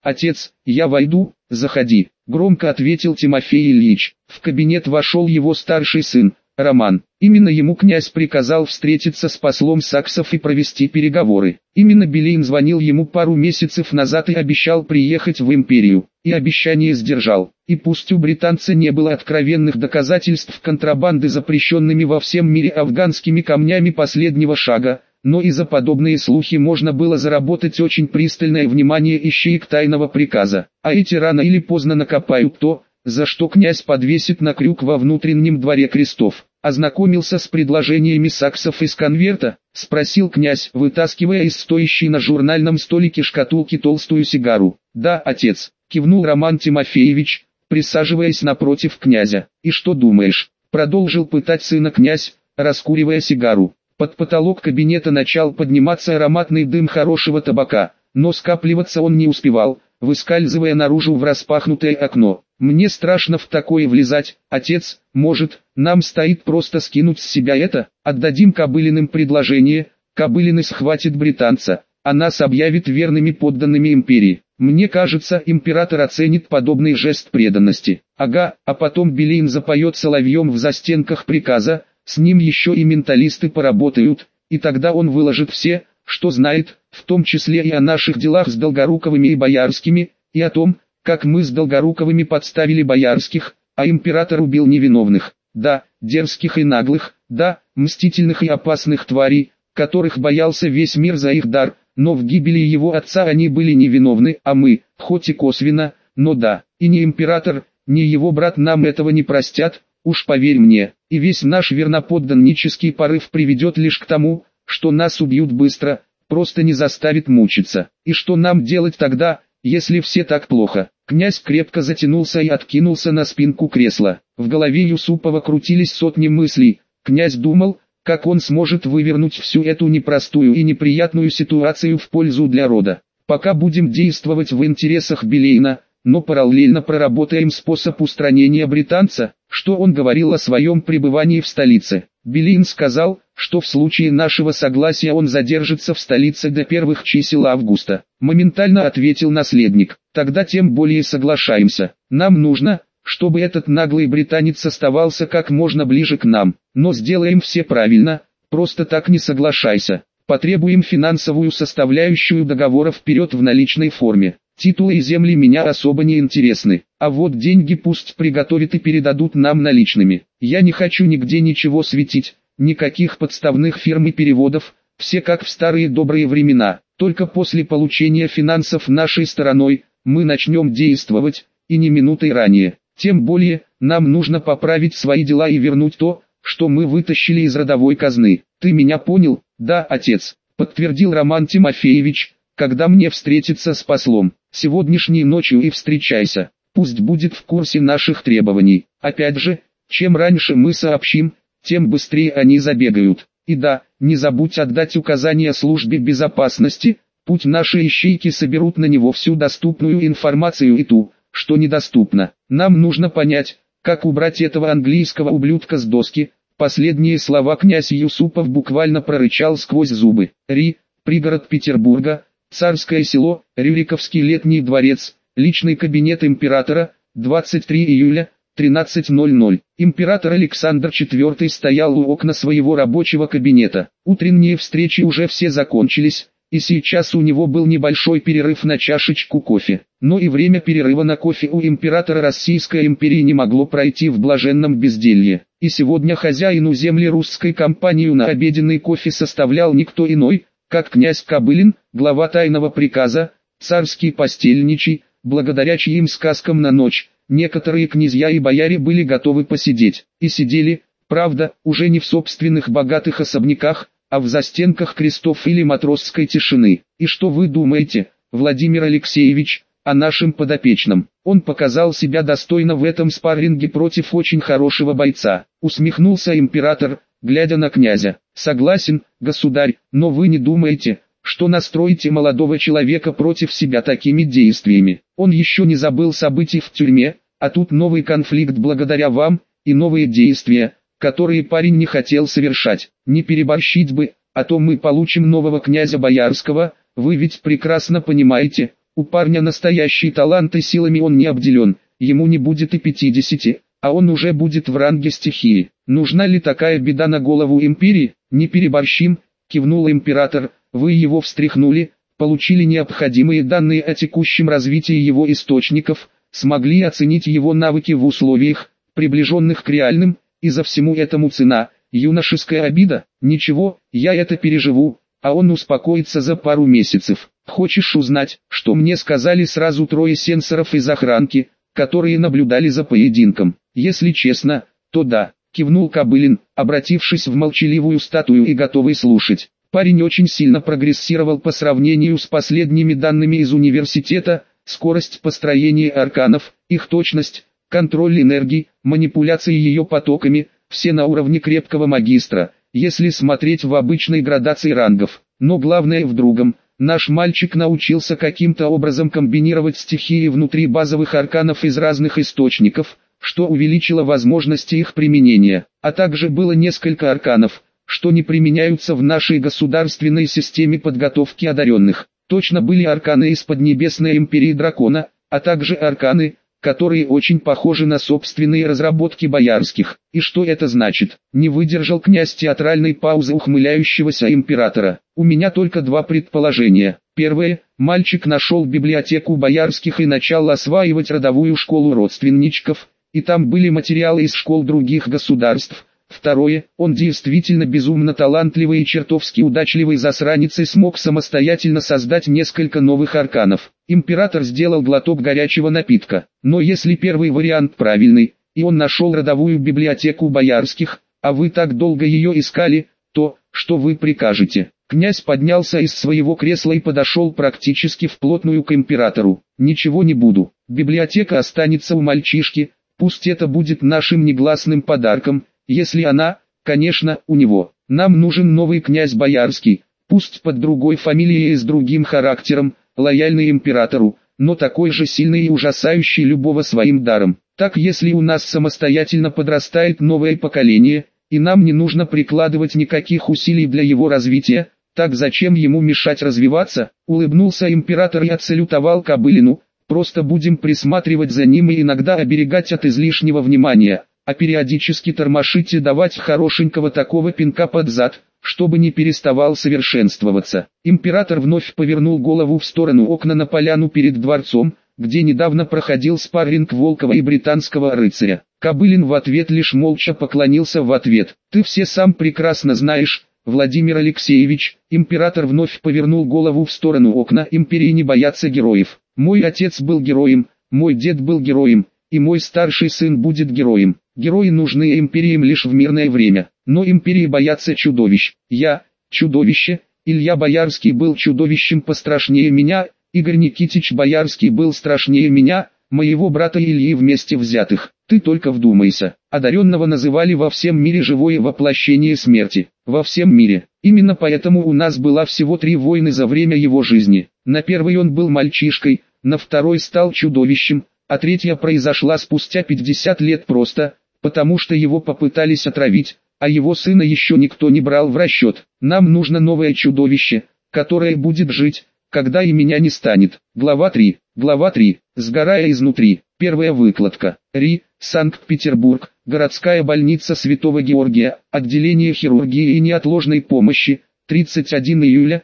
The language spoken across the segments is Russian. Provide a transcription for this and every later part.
«Отец, я войду, заходи», — громко ответил Тимофей Ильич. В кабинет вошел его старший сын, Роман. Именно ему князь приказал встретиться с послом саксов и провести переговоры. Именно Белин звонил ему пару месяцев назад и обещал приехать в империю. И обещание сдержал. И пусть у британца не было откровенных доказательств контрабанды запрещенными во всем мире афганскими камнями последнего шага, но и за подобные слухи можно было заработать очень пристальное внимание ищеек тайного приказа. А эти рано или поздно накопают то, за что князь подвесит на крюк во внутреннем дворе крестов. «Ознакомился с предложениями саксов из конверта?» — спросил князь, вытаскивая из стоящей на журнальном столике шкатулки толстую сигару. «Да, отец», — кивнул Роман Тимофеевич, присаживаясь напротив князя. «И что думаешь?» — продолжил пытать сына князь, раскуривая сигару. Под потолок кабинета начал подниматься ароматный дым хорошего табака, но скапливаться он не успевал, выскальзывая наружу в распахнутое окно. «Мне страшно в такое влезать, отец, может, нам стоит просто скинуть с себя это, отдадим Кобылиным предложение, Кобылины схватит британца, а нас объявит верными подданными империи. Мне кажется, император оценит подобный жест преданности. Ага, а потом Белин запоет соловьем в застенках приказа, с ним еще и менталисты поработают, и тогда он выложит все, что знает, в том числе и о наших делах с Долгоруковыми и Боярскими, и о том, как мы с Долгоруковыми подставили Боярских, а император убил невиновных, да, дерзких и наглых, да, мстительных и опасных тварей, которых боялся весь мир за их дар, но в гибели его отца они были невиновны, а мы, хоть и косвенно, но да, и ни император, ни его брат нам этого не простят, уж поверь мне, и весь наш верноподданнический порыв приведет лишь к тому, что нас убьют быстро, просто не заставит мучиться. И что нам делать тогда, если все так плохо?» Князь крепко затянулся и откинулся на спинку кресла. В голове Юсупова крутились сотни мыслей. Князь думал, как он сможет вывернуть всю эту непростую и неприятную ситуацию в пользу для рода. «Пока будем действовать в интересах Белейна, но параллельно проработаем способ устранения британца», что он говорил о своем пребывании в столице. Белин сказал, что в случае нашего согласия он задержится в столице до первых чисел августа. Моментально ответил наследник: «Тогда тем более соглашаемся. Нам нужно, чтобы этот наглый британец оставался как можно ближе к нам. Но сделаем все правильно, просто так не соглашайся. Потребуем финансовую составляющую договора вперед в наличной форме. Титулы и земли меня особо не интересны, а вот деньги пусть приготовят и передадут нам наличными. Я не хочу нигде ничего светить, никаких подставных фирм и переводов, все как в старые добрые времена. Только после получения финансов нашей стороной, мы начнем действовать, и не минутой ранее. Тем более, нам нужно поправить свои дела и вернуть то, что мы вытащили из родовой казны. Ты меня понял?» «Да, отец», — подтвердил Роман Тимофеевич. «Когда мне встретиться с послом, сегодняшней ночью и встречайся, пусть будет в курсе наших требований. Опять же, чем раньше мы сообщим, тем быстрее они забегают. И да, не забудь отдать указания службе безопасности, пусть наши ищейки соберут на него всю доступную информацию и ту, что недоступно. Нам нужно понять, как убрать этого английского ублюдка с доски». Последние слова князь Юсупов буквально прорычал сквозь зубы. Пригород Петербурга, Царское село, Рюриковский летний дворец, личный кабинет императора, 23 июля, 13:00. Император Александр IV стоял у окна своего рабочего кабинета. Утренние встречи уже все закончились, и сейчас у него был небольшой перерыв на чашечку кофе. Но и время перерыва на кофе у императора Российской империи не могло пройти в блаженном безделье. И сегодня хозяину земли русской компанию на обеденный кофе составлял никто иной, как князь Кобылин, глава тайного приказа, царский постельничий, благодаря чьим сказкам на ночь, некоторые князья и бояре были готовы посидеть. И сидели, правда, уже не в собственных богатых особняках, а в застенках крестов или матросской тишины. И что вы думаете, Владимир Алексеевич, о нашем подопечном? Он показал себя достойно в этом спарринге против очень хорошего бойца. Усмехнулся император, глядя на князя. «Согласен, государь, но вы не думаете, что настроите молодого человека против себя такими действиями? Он еще не забыл событий в тюрьме, а тут новый конфликт благодаря вам, и новые действия, которые парень не хотел совершать. Не переборщить бы, а то мы получим нового князя Боярского, вы ведь прекрасно понимаете, У парня настоящий талант и силами он не обделен, ему не будет и 50, а он уже будет в ранге стихии. Нужна ли такая беда на голову империи? Не переборщим, кивнул император, вы его встряхнули, получили необходимые данные о текущем развитии его источников, смогли оценить его навыки в условиях, приближенных к реальным, и за всему этому цена, юношеская обида, ничего, я это переживу, а он успокоится за пару месяцев. Хочешь узнать, что мне сказали сразу трое сенсоров из охранки, которые наблюдали за поединком? Если честно, то да, кивнул Кобылин, обратившись в молчаливую статую и готовый слушать. Парень очень сильно прогрессировал по сравнению с последними данными из университета, скорость построения арканов, их точность, контроль энергии, манипуляции ее потоками, все на уровне крепкого магистра, если смотреть в обычной градации рангов. Но главное в другом, наш мальчик научился каким-то образом комбинировать стихии внутри базовых арканов из разных источников, что увеличило возможности их применения, а также было несколько арканов, что не применяются в нашей государственной системе подготовки одаренных. Точно были арканы из Поднебесной империи дракона, а также арканы, которые очень похожи на собственные разработки боярских. И что это значит? Не выдержал князь театральной паузы ухмыляющегося императора. У меня только два предположения. Первое, мальчик нашел библиотеку боярских и начал осваивать родовую школу родственничков, и там были материалы из школ других государств. Второе, он действительно безумно талантливый и чертовски удачливый засранец и смог самостоятельно создать несколько новых арканов. Император сделал глоток горячего напитка. Но если первый вариант правильный, и он нашел родовую библиотеку боярских, а вы так долго ее искали, то, что вы прикажете? Князь поднялся из своего кресла и подошел практически вплотную к императору. Ничего не буду, библиотека останется у мальчишки, пусть это будет нашим негласным подарком. Если она, конечно, у него. Нам нужен новый князь Боярский, пусть под другой фамилией и с другим характером, лояльный императору, но такой же сильный и ужасающий любого своим даром. Так если у нас самостоятельно подрастает новое поколение, и нам не нужно прикладывать никаких усилий для его развития, так зачем ему мешать развиваться? Улыбнулся император и отсалютовал Кобылину, просто будем присматривать за ним и иногда оберегать от излишнего внимания, а периодически тормошить и давать хорошенького такого пинка под зад, чтобы не переставал совершенствоваться. Император вновь повернул голову в сторону окна на поляну перед дворцом, где недавно проходил спарринг Волкова и британского рыцаря. Кобылин в ответ лишь молча поклонился в ответ. «Ты все сам прекрасно знаешь, Владимир Алексеевич». Император вновь повернул голову в сторону окна. «Империи не боятся героев. Мой отец был героем, мой дед был героем, и мой старший сын будет героем. Герои нужны империям лишь в мирное время, но империи боятся чудовищ. Я – чудовище, Илья Боярский был чудовищем пострашнее меня, Игорь Никитич Боярский был страшнее меня, моего брата Ильи вместе взятых. Ты только вдумайся, одаренного называли во всем мире живое воплощение смерти. Во всем мире. Именно поэтому у нас было всего 3 войны за время его жизни. На первой он был мальчишкой, на второй стал чудовищем, а третья произошла спустя 50 лет просто, потому что его попытались отравить, а его сына еще никто не брал в расчет. Нам нужно новое чудовище, которое будет жить, когда и меня не станет. Глава 3. Глава 3. Сгорая изнутри. Первая выкладка. РИ, Санкт-Петербург, городская больница Святого Георгия, отделение хирургии и неотложной помощи, 31 июля,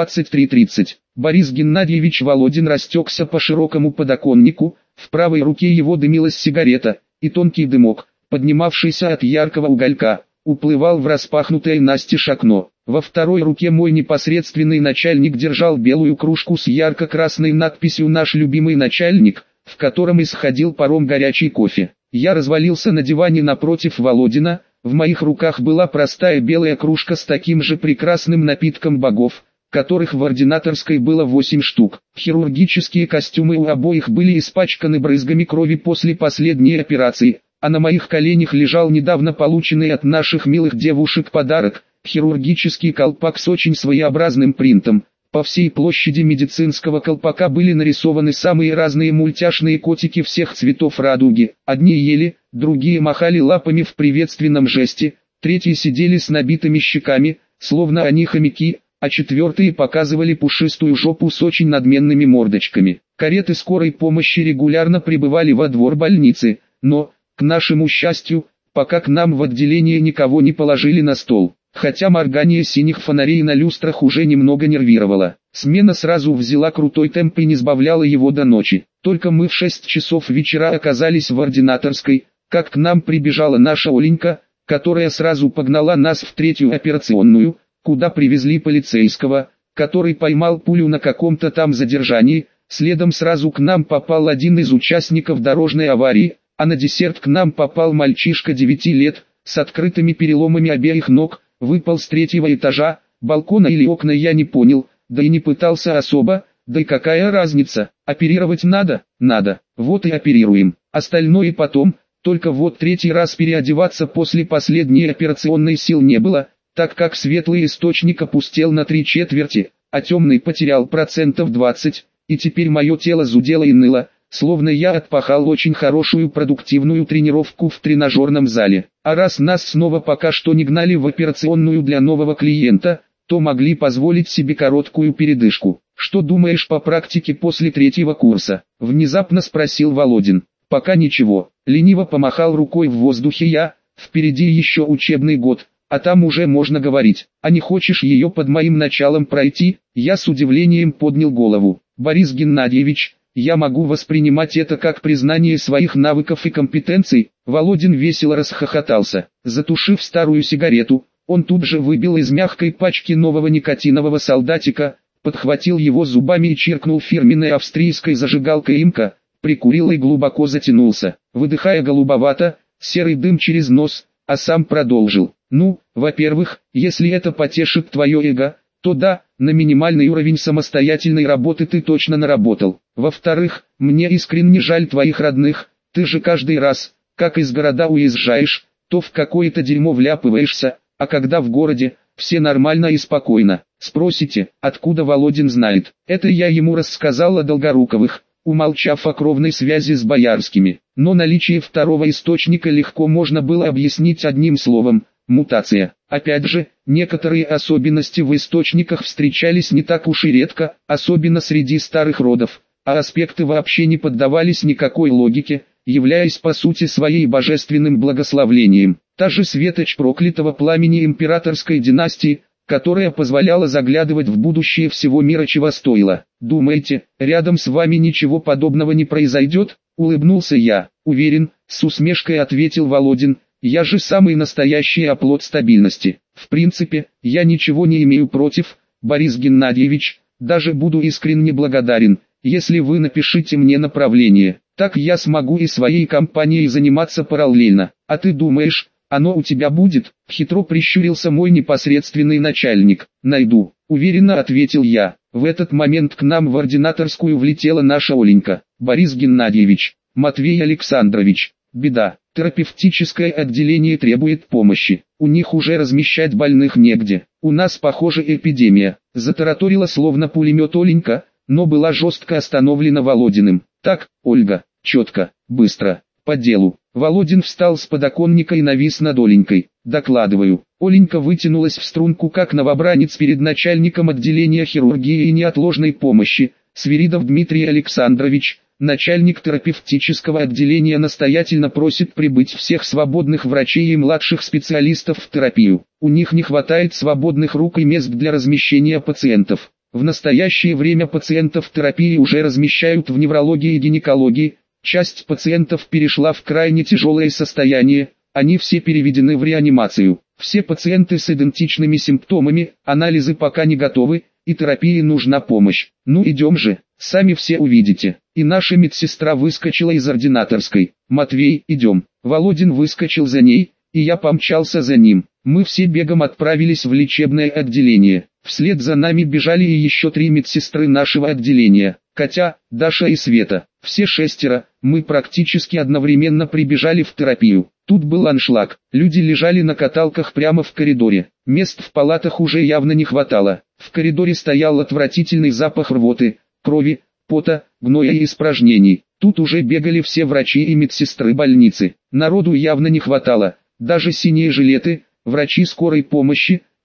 23:30. Борис Геннадьевич Володин растекся по широкому подоконнику, в правой руке его дымилась сигарета, и тонкий дымок, поднимавшийся от яркого уголька, уплывал в распахнутое настежь окно. Во второй руке мой непосредственный начальник держал белую кружку с ярко-красной надписью «Наш любимый начальник», в котором исходил паром горячий кофе. Я развалился на диване напротив Володина, в моих руках была простая белая кружка с таким же прекрасным напитком богов, которых в ординаторской было 8 штук. Хирургические костюмы у обоих были испачканы брызгами крови после последней операции, а на моих коленях лежал недавно полученный от наших милых девушек подарок, хирургический колпак с очень своеобразным принтом. По всей площади медицинского колпака были нарисованы самые разные мультяшные котики всех цветов радуги. Одни ели, другие махали лапами в приветственном жесте, третьи сидели с набитыми щеками, словно они хомяки, а четвертые показывали пушистую жопу с очень надменными мордочками. Кареты скорой помощи регулярно прибывали во двор больницы, но, к нашему счастью, пока к нам в отделение никого не положили на стол. Хотя моргание синих фонарей на люстрах уже немного нервировало. Смена сразу взяла крутой темп и не сбавляла его до ночи. Только мы в 6 часов вечера оказались в ординаторской, как к нам прибежала наша Оленька, которая сразу погнала нас в 3-ю операционную, куда привезли полицейского, который поймал пулю на каком-то там задержании. Следом сразу к нам попал один из участников дорожной аварии, а на десерт к нам попал мальчишка 9 лет, с открытыми переломами обеих ног, выпал с 3-го этажа. Балкона или окна я не понял, да и не пытался особо, да и какая разница, оперировать надо, надо, вот и оперируем, остальное потом, только вот 3-й раз переодеваться после последней операционной сил не было, так как светлый источник опустел на 3/4, а темный потерял 20%, и теперь мое тело зудело и ныло, словно я отпахал очень хорошую продуктивную тренировку в тренажерном зале. А раз нас снова пока что не гнали в операционную для нового клиента, то могли позволить себе короткую передышку. «Что думаешь по практике после 3-го курса?» – внезапно спросил Володин. «Пока ничего», – лениво помахал рукой в воздухе я, «впереди еще учебный год, а там уже можно говорить. А не хочешь ее под моим началом пройти?» Я с удивлением поднял голову. «Борис Геннадьевич, я могу воспринимать это как признание своих навыков и компетенций». Володин весело расхохотался. Затушив старую сигарету, он тут же выбил из мягкой пачки нового никотинового солдатика, подхватил его зубами и чиркнул фирменной австрийской зажигалкой «Имка», прикурил и глубоко затянулся, выдыхая голубовато, серый дым через нос, а сам продолжил. «Ну, во-первых, если это потешит твое эго, то да, на минимальный уровень самостоятельной работы ты точно наработал. Во-вторых, мне искренне жаль твоих родных, ты же каждый раз, как из города уезжаешь, то в какое-то дерьмо вляпываешься, а когда в городе, все нормально и спокойно. Спросите, откуда Володин знает? Это я ему рассказал о Долгоруковых, умолчав о кровной связи с Боярскими. Но наличие второго источника легко можно было объяснить одним словом – мутация. Опять же, некоторые особенности в источниках встречались не так уж и редко, особенно среди старых родов, а аспекты вообще не поддавались никакой логике, являясь по сути своей божественным благословлением. Та же светоч проклятого пламени императорской династии, которая позволяла заглядывать в будущее всего мира, чего стоило. «Думаете, рядом с вами ничего подобного не произойдет?» — улыбнулся я. «Уверен», — с усмешкой ответил Володин, «я же самый настоящий оплот стабильности. В принципе, я ничего не имею против, Борис Геннадьевич, даже буду искренне благодарен, если вы напишите мне направление, так я смогу и своей компанией заниматься параллельно. А ты думаешь, оно у тебя будет?» — хитро прищурился мой непосредственный начальник. «Найду», — уверенно ответил я. В этот момент к нам в ординаторскую влетела наша Оленька. «Борис Геннадьевич, Матвей Александрович, беда, терапевтическое отделение требует помощи, у них уже размещать больных негде, у нас похоже эпидемия», — затараторила словно пулемет Оленька, но была жестко остановлена Володиным. «Так, Ольга, четко, быстро, по делу». Володин встал с подоконника и навис над Оленькой. «Докладываю». Оленька вытянулась в струнку как новобранец перед начальником отделения хирургии и неотложной помощи. «Свиридов Дмитрий Александрович, начальник терапевтического отделения, настоятельно просит прибыть всех свободных врачей и младших специалистов в терапию. У них не хватает свободных рук и мест для размещения пациентов. В настоящее время пациентов терапии уже размещают в неврологии и гинекологии. Часть пациентов перешла в крайне тяжелое состояние, они все переведены в реанимацию. Все пациенты с идентичными симптомами, анализы пока не готовы, и терапии нужна помощь. Ну идем же, сами все увидите». И наша медсестра выскочила из ординаторской. «Матвей, идем». Володин выскочил за ней, и я помчался за ним. Мы все бегом отправились в лечебное отделение. Вслед за нами бежали и еще 3 медсестры нашего отделения. Катя, Даша и Света. Все 6, мы практически одновременно прибежали в терапию. Тут был аншлаг. Люди лежали на каталках прямо в коридоре. Мест в палатах уже явно не хватало. В коридоре стоял отвратительный запах рвоты, крови, пота, гноя и испражнений. Тут уже бегали все врачи и медсестры больницы. Народу явно не хватало. Даже синие жилеты, врачи скорой помощи,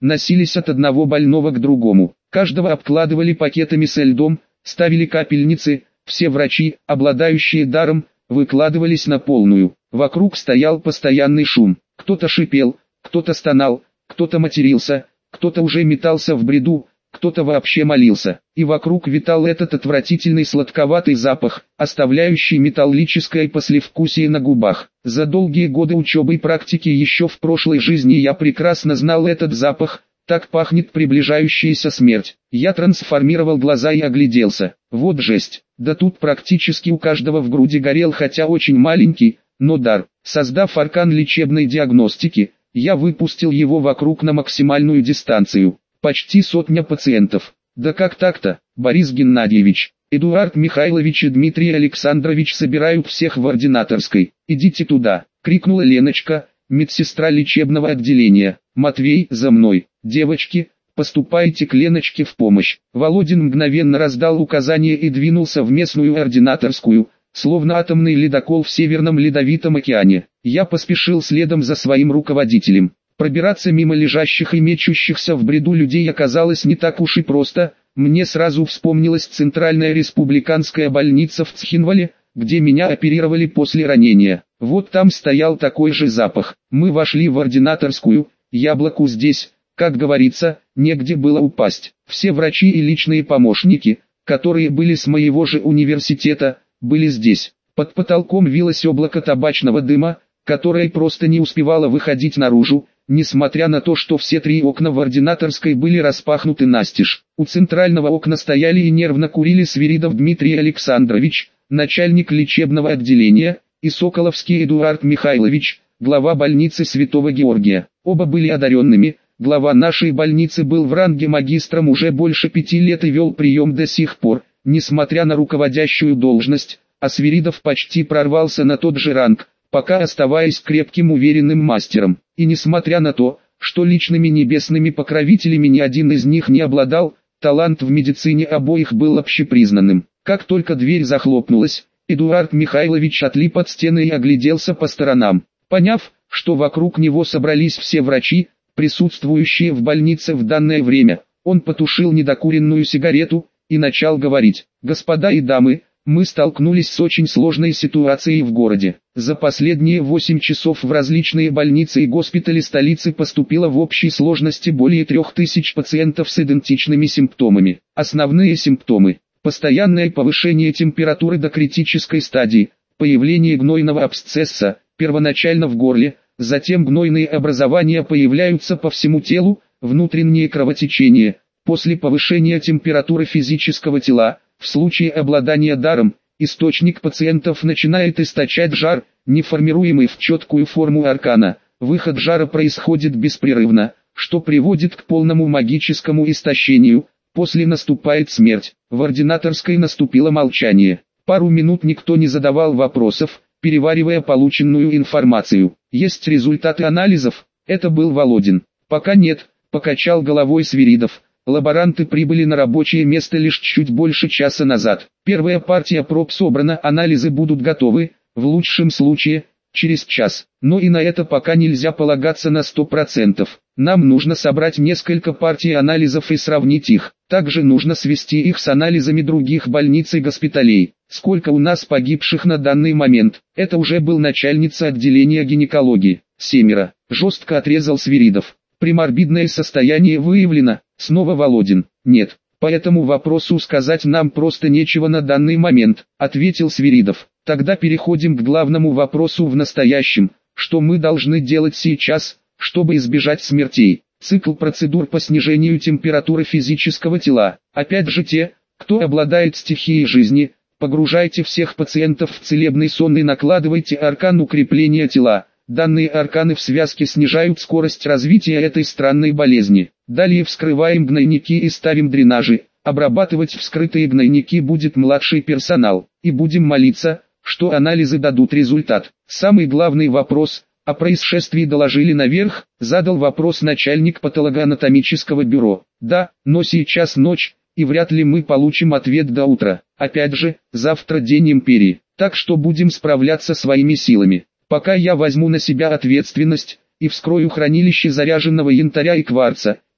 носились от одного больного к другому. Каждого обкладывали пакетами со льдом, ставили капельницы, все врачи, обладающие даром, выкладывались на полную. Вокруг стоял постоянный шум. Кто-то шипел, кто-то стонал, кто-то матерился, кто-то уже метался в бреду, кто-то вообще молился. И вокруг витал этот отвратительный сладковатый запах, оставляющий металлическое послевкусие на губах. За долгие годы учебы и практики еще в прошлой жизни я прекрасно знал этот запах. Так пахнет приближающаяся смерть. Я трансформировал глаза и огляделся. Вот жесть. Да тут практически у каждого в груди горел хотя очень маленький, но дар. Создав аркан лечебной диагностики, я выпустил его вокруг на максимальную дистанцию. Почти сотня пациентов. Да как так-то, Борис Геннадьевич, Эдуард Михайлович и Дмитрий Александрович собирают всех в ординаторской. Идите туда, крикнула Леночка, медсестра лечебного отделения. Матвей, за мной. Девочки, поступайте к Леночке в помощь. Володин мгновенно раздал указания и двинулся в местную ординаторскую, словно атомный ледокол в Северном Ледовитом океане. Я поспешил следом за своим руководителем. Пробираться мимо лежащих и мечущихся в бреду людей оказалось не так уж и просто. Мне сразу вспомнилась Центральная республиканская больница в Цхинвале, где меня оперировали после ранения. Вот там стоял такой же запах. Мы вошли в ординаторскую, яблоку здесь, как говорится, негде было упасть. Все врачи и личные помощники, которые были с моего же университета, были здесь. Под потолком вилось облако табачного дыма, которое просто не успевало выходить наружу, несмотря на то, что все три окна в ординаторской были распахнуты настежь. У центрального окна стояли и нервно курили Свиридов Дмитрий Александрович, начальник лечебного отделения, и Соколовский Эдуард Михайлович, глава больницы Святого Георгия. Оба были одаренными. Глава нашей больницы был в ранге магистром уже больше 5 лет и вел прием до сих пор, несмотря на руководящую должность, а Свиридов почти прорвался на тот же ранг, пока оставаясь крепким уверенным мастером. И несмотря на то, что личными небесными покровителями ни один из них не обладал, талант в медицине обоих был общепризнанным. Как только дверь захлопнулась, Эдуард Михайлович отлип от стены и огляделся по сторонам. Поняв, что вокруг него собрались все врачи, присутствующие в больнице в данное время, он потушил недокуренную сигарету и начал говорить: «Господа и дамы, мы столкнулись с очень сложной ситуацией в городе. За последние 8 часов в различные больницы и госпитали столицы поступило в общей сложности более 3000 пациентов с идентичными симптомами. Основные симптомы: постоянное повышение температуры до критической стадии, появление гнойного абсцесса, первоначально в горле, затем гнойные образования появляются по всему телу, внутренние кровотечения, после повышения температуры физического тела, в случае обладания даром, источник пациентов начинает источать жар, не формируемый в четкую форму аркана, выход жара происходит беспрерывно, что приводит к полному магическому истощению, после наступает смерть». В ординаторской наступило молчание. Пару минут никто не задавал вопросов, переваривая полученную информацию. «Есть результаты анализов?» Это был Володин. «Пока нет», покачал головой Свиридов. «Лаборанты прибыли на рабочее место лишь чуть больше часа назад. Первая партия проб собрана, анализы будут готовы, в лучшем случае, через час. Но и на это пока нельзя полагаться на 100%. Нам нужно собрать несколько партий анализов и сравнить их. Также нужно свести их с анализами других больниц и госпиталей. Сколько у нас погибших на данный момент?» Это уже был начальница отделения гинекологии. 7. Жестко отрезал Свиридов. «Приморбидное состояние выявлено?» Снова Володин. «Нет, по этому вопросу сказать нам просто нечего на данный момент», ответил Свиридов. «Тогда переходим к главному вопросу в настоящем. Что мы должны делать сейчас, чтобы избежать смертей?» Цикл процедур по снижению температуры физического тела. Опять же те, кто обладает стихией жизни, погружайте всех пациентов в целебный сон и накладывайте аркан укрепления тела. Данные арканы в связке снижают скорость развития этой странной болезни. Далее вскрываем гнойники и ставим дренажи. Обрабатывать вскрытые гнойники будет младший персонал. И будем молиться, что анализы дадут результат. Самый главный вопрос: о происшествии доложили наверх? Задал вопрос начальник патологоанатомического бюро. Да, но сейчас ночь, и вряд ли мы получим ответ до утра. Опять же, завтра день империи, так что будем справляться своими силами. Пока я возьму на себя ответственность и вскрою хранилище заряженного янтаря и кварца,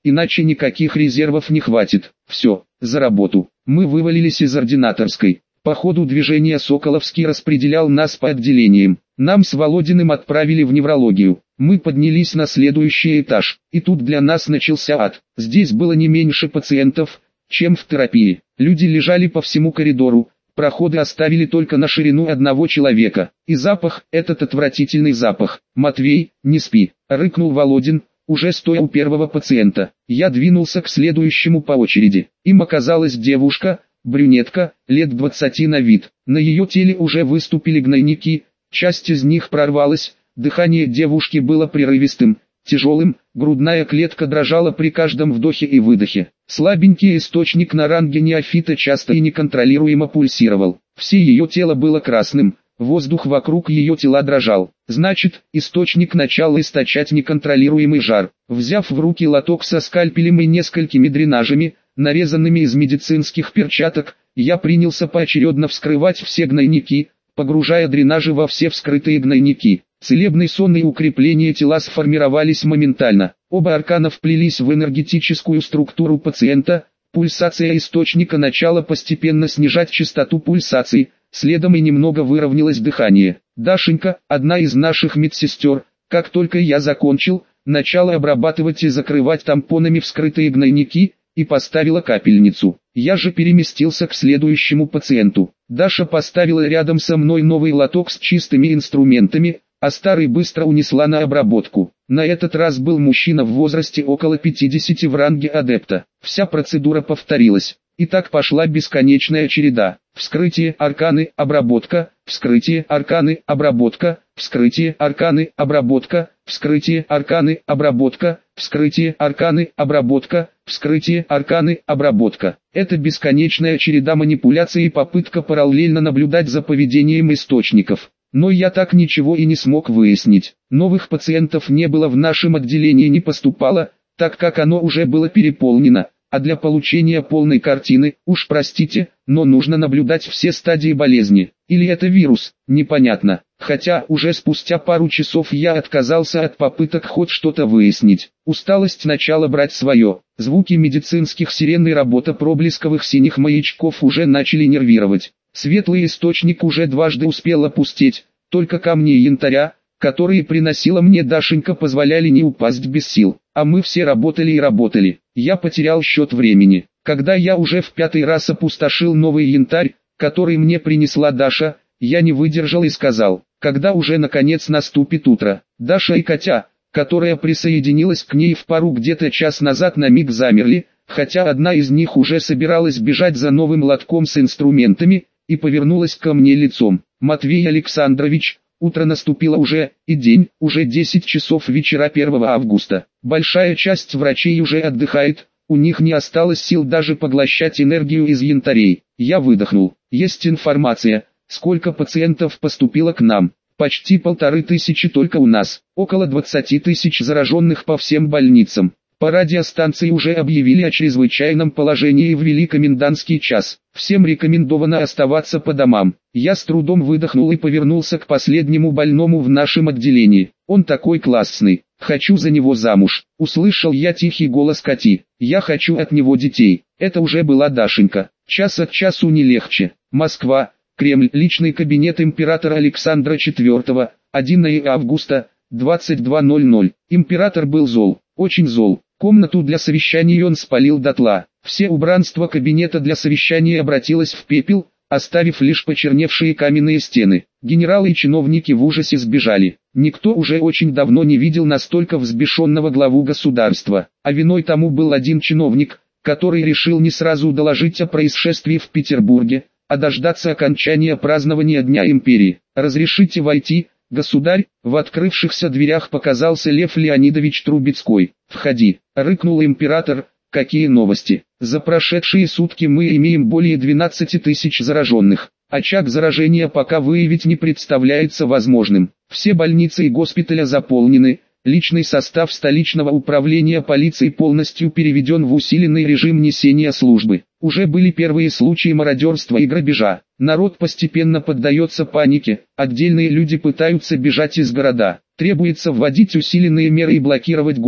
иначе никаких резервов не хватит. Все, за работу. Мы вывалились из ординаторской. По ходу движения Соколовский распределял нас по отделениям. Нам с Володиным отправили в неврологию. Мы поднялись на следующий этаж, и тут для нас начался ад. Здесь было не меньше пациентов, чем в терапии. Люди лежали по всему коридору, проходы оставили только на ширину одного человека. И запах, этот отвратительный запах. «Матвей, не спи», — рыкнул Володин, уже стоя у первого пациента. Я двинулся к следующему по очереди. Им оказалась девушка, брюнетка, лет 20 на вид. На ее теле уже выступили гнойники, часть из них прорвалась, дыхание девушки было прерывистым, тяжелым, грудная клетка дрожала при каждом вдохе и выдохе. Слабенький источник на ранге неофита часто и неконтролируемо пульсировал. Все ее тело было красным, воздух вокруг ее тела дрожал. Значит, источник начал источать неконтролируемый жар. Взяв в руки лоток со скальпелем и несколькими дренажами, нарезанными из медицинских перчаток, я принялся поочередно вскрывать все гнойники, погружая дренажи во все вскрытые гнойники. Целебный сон и укрепление тела сформировались моментально. Оба аркана вплелись в энергетическую структуру пациента, пульсация источника начала постепенно снижать частоту пульсации, следом и немного выровнялось дыхание. Дашенька, одна из наших медсестер, как только я закончил, начала обрабатывать и закрывать тампонами вскрытые гнойники, и поставила капельницу. Я же переместился к следующему пациенту. Даша поставила рядом со мной новый лоток с чистыми инструментами, а старый быстро унесла на обработку. На этот раз был мужчина в возрасте около 50 в ранге адепта. Вся процедура повторилась. И так пошла бесконечная череда. Вскрытие, арканы, обработка, вскрытие, арканы, обработка, вскрытие, арканы, обработка, вскрытие, арканы, обработка, вскрытие, арканы, обработка, вскрытие, арканы, обработка. Это бесконечная череда манипуляций и попытка параллельно наблюдать за поведением источников. Но я так ничего и не смог выяснить. Новых пациентов не было в нашем отделении, не поступало, так как оно уже было переполнено. А для получения полной картины, уж простите, но нужно наблюдать все стадии болезни. Или это вирус, непонятно. Хотя уже спустя пару часов я отказался от попыток хоть что-то выяснить. Усталость начала брать свое. Звуки медицинских сирен и работа проблесковых синих маячков уже начали нервировать. Светлый источник уже дважды успел опустеть, только камни янтаря, которые приносила мне Дашенька, позволяли не упасть без сил. А мы все работали и работали. Я потерял счет времени. Когда я уже в 5-й раз опустошил новый янтарь, который мне принесла Даша, я не выдержал и сказал, когда уже наконец наступит утро. Даша и Катя, которая присоединилась к ней в пару где-то час назад, на миг замерли, хотя одна из них уже собиралась бежать за новым лотком с инструментами, и повернулась ко мне лицом. «Матвей Александрович, утро наступило уже, и день, уже 10 часов вечера 1 августа. Большая часть врачей уже отдыхает, у них не осталось сил даже поглощать энергию из янтарей». Я выдохнул. Есть информация, сколько пациентов поступило к нам. Почти 1500 только у нас, около 20 тысяч зараженных по всем больницам. По радиостанции уже объявили о чрезвычайном положении и ввели комендантский час. Всем рекомендовано оставаться по домам. Я с трудом выдохнул и повернулся к последнему больному в нашем отделении. Он такой классный. Хочу за него замуж. Услышал я тихий голос Кати. Я хочу от него детей. Это уже была Дашенька. Час от часу не легче. Москва, Кремль, личный кабинет императора Александра IV, 1 августа, 22:00. Император был зол, очень зол. Комнату для совещаний он спалил дотла. Все убранство кабинета для совещаний обратилось в пепел, оставив лишь почерневшие каменные стены. Генералы и чиновники в ужасе сбежали. Никто уже очень давно не видел настолько взбешенного главу государства. А виной тому был один чиновник, который решил не сразу доложить о происшествии в Петербурге, а дождаться окончания празднования Дня империи. «Разрешите войти, государь?» В открывшихся дверях показался Лев Леонидович Трубецкой. «Входи», — рыкнул император. «Какие новости? За прошедшие сутки мы имеем более 12 тысяч зараженных. Очаг заражения пока выявить не представляется возможным. Все больницы и госпиталя заполнены, личный состав столичного управления полиции полностью переведен в усиленный режим несения службы. Уже были первые случаи мародерства и грабежа. Народ постепенно поддается панике, отдельные люди пытаются бежать из города. Требуется вводить усиленные меры и блокировать город,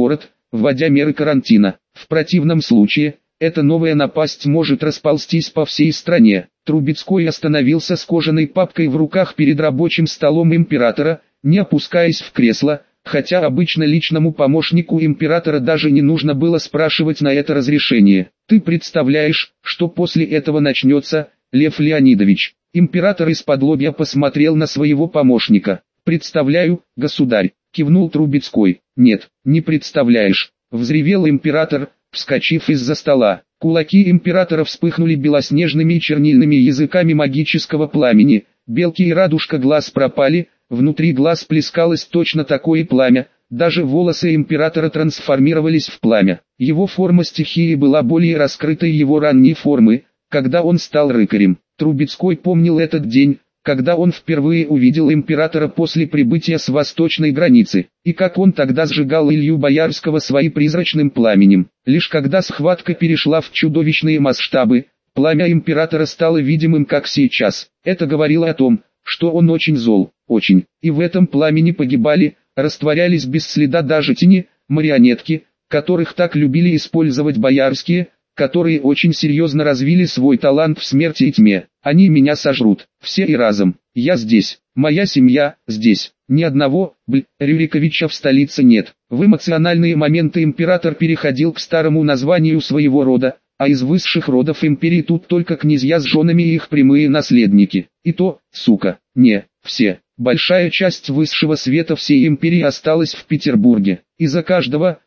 вводя меры карантина. В противном случае, эта новая напасть может расползтись по всей стране. Трубецкой остановился с кожаной папкой в руках перед рабочим столом императора, не опускаясь в кресло, хотя обычно личному помощнику императора даже не нужно было спрашивать на это разрешение. «Ты представляешь, что после этого начнется, Лев Леонидович?» Император из-под-лобья посмотрел на своего помощника. «Представляю, государь», — кивнул Трубецкой. «Нет, не представляешь», — взревел император, вскочив из-за стола. Кулаки императора вспыхнули белоснежными и чернильными языками магического пламени, белки и радужка глаз пропали, внутри глаз плескалось точно такое пламя, даже волосы императора трансформировались в пламя. Его форма стихии была более раскрытой его ранней формы, когда он стал рыкарем. Трубецкой помнил этот день, когда он впервые увидел императора после прибытия с восточной границы, и как он тогда сжигал Илью Боярского своим призрачным пламенем. Лишь когда схватка перешла в чудовищные масштабы, пламя императора стало видимым как сейчас. Это говорило о том, что он очень зол, очень, и в этом пламени погибали, растворялись без следа даже тени, марионетки, которых так любили использовать боярские, которые очень серьезно развили свой талант в смерти и тьме. Они меня сожрут, все и разом. Я здесь, моя семья здесь. Ни одного, Рюриковича в столице нет. В эмоциональные моменты император переходил к старому названию своего рода, а из высших родов империи тут только князья с женами и их прямые наследники. И то, сука, не все. Большая часть высшего света всей империи осталась в Петербурге. И за каждого,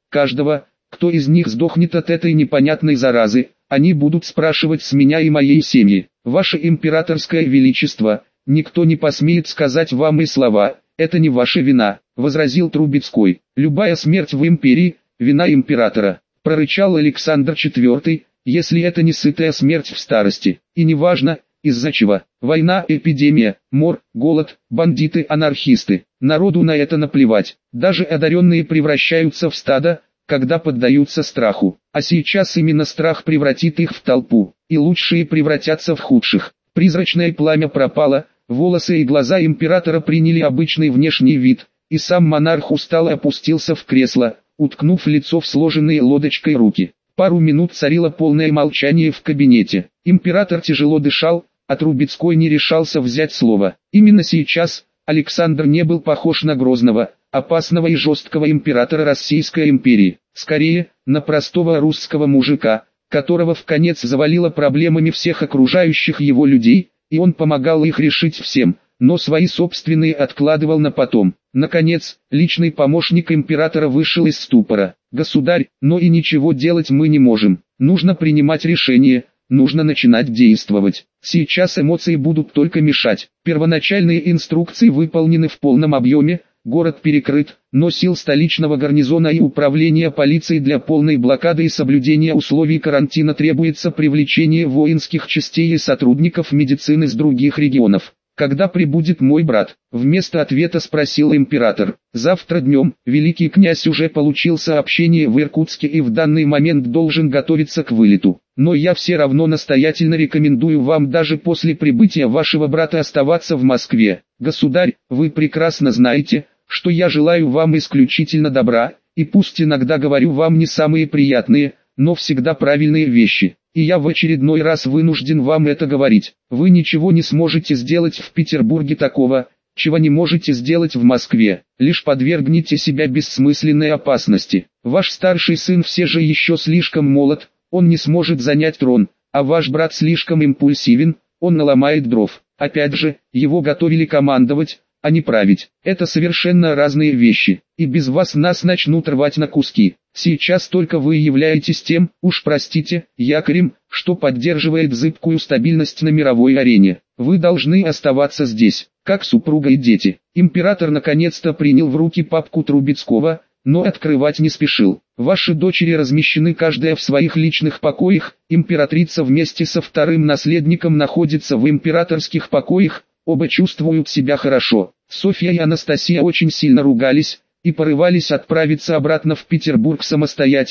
кто из них сдохнет от этой непонятной заразы, они будут спрашивать с меня и моей семьи. Ваше императорское величество, никто не посмеет сказать вам и слова, это не ваша вина, возразил Трубецкой. Любая смерть в империи, вина императора, прорычал Александр IV, если это не сытая смерть в старости. И неважно, из-за чего. Война, эпидемия, мор, голод, бандиты, анархисты. Народу на это наплевать. Даже одаренные превращаются в стадо, когда поддаются страху. А сейчас именно страх превратит их в толпу, и лучшие превратятся в худших. Призрачное пламя пропало, волосы и глаза императора приняли обычный внешний вид, и сам монарх устало опустился в кресло, уткнув лицо в сложенные лодочкой руки. Пару минут царило полное молчание в кабинете. Император тяжело дышал, а Трубецкой не решался взять слово. Именно сейчас Александр не был похож на грозного, опасного и жесткого императора Российской империи. Скорее, на простого русского мужика, которого вконец завалило проблемами всех окружающих его людей, и он помогал их решить всем, но свои собственные откладывал на потом. Наконец, личный помощник императора вышел из ступора. «Государь, но и ничего делать мы не можем. Нужно принимать решение, нужно начинать действовать. Сейчас эмоции будут только мешать. Первоначальные инструкции выполнены в полном объеме, город перекрыт, но сил столичного гарнизона и управления полицией для полной блокады и соблюдения условий карантина требуется привлечение воинских частей и сотрудников медицины с других регионов. Когда прибудет мой брат?» Вместо ответа спросил император. «Завтра днем, великий князь уже получил сообщение в Иркутске и в данный момент должен готовиться к вылету. Но я все равно настоятельно рекомендую вам даже после прибытия вашего брата оставаться в Москве. Государь, вы прекрасно знаете, что я желаю вам исключительно добра, и пусть иногда говорю вам не самые приятные, но всегда правильные вещи. И я в очередной раз вынужден вам это говорить. Вы ничего не сможете сделать в Петербурге такого, чего не можете сделать в Москве. Лишь подвергните себя бессмысленной опасности. Ваш старший сын все же еще слишком молод, он не сможет занять трон, а ваш брат слишком импульсивен, он наломает дров. Опять же, его готовили командовать, а не править. Это совершенно разные вещи, и без вас нас начнут рвать на куски. Сейчас только вы являетесь тем, уж простите, якорем, что поддерживает зыбкую стабильность на мировой арене. Вы должны оставаться здесь, как супруга и дети». Император наконец-то принял в руки папку Трубецкого, но открывать не спешил. «Ваши дочери размещены каждая в своих личных покоях, императрица вместе со вторым наследником находится в императорских покоях, оба чувствуют себя хорошо». Софья и Анастасия очень сильно ругались и порывались отправиться обратно в Петербург самостоятельно,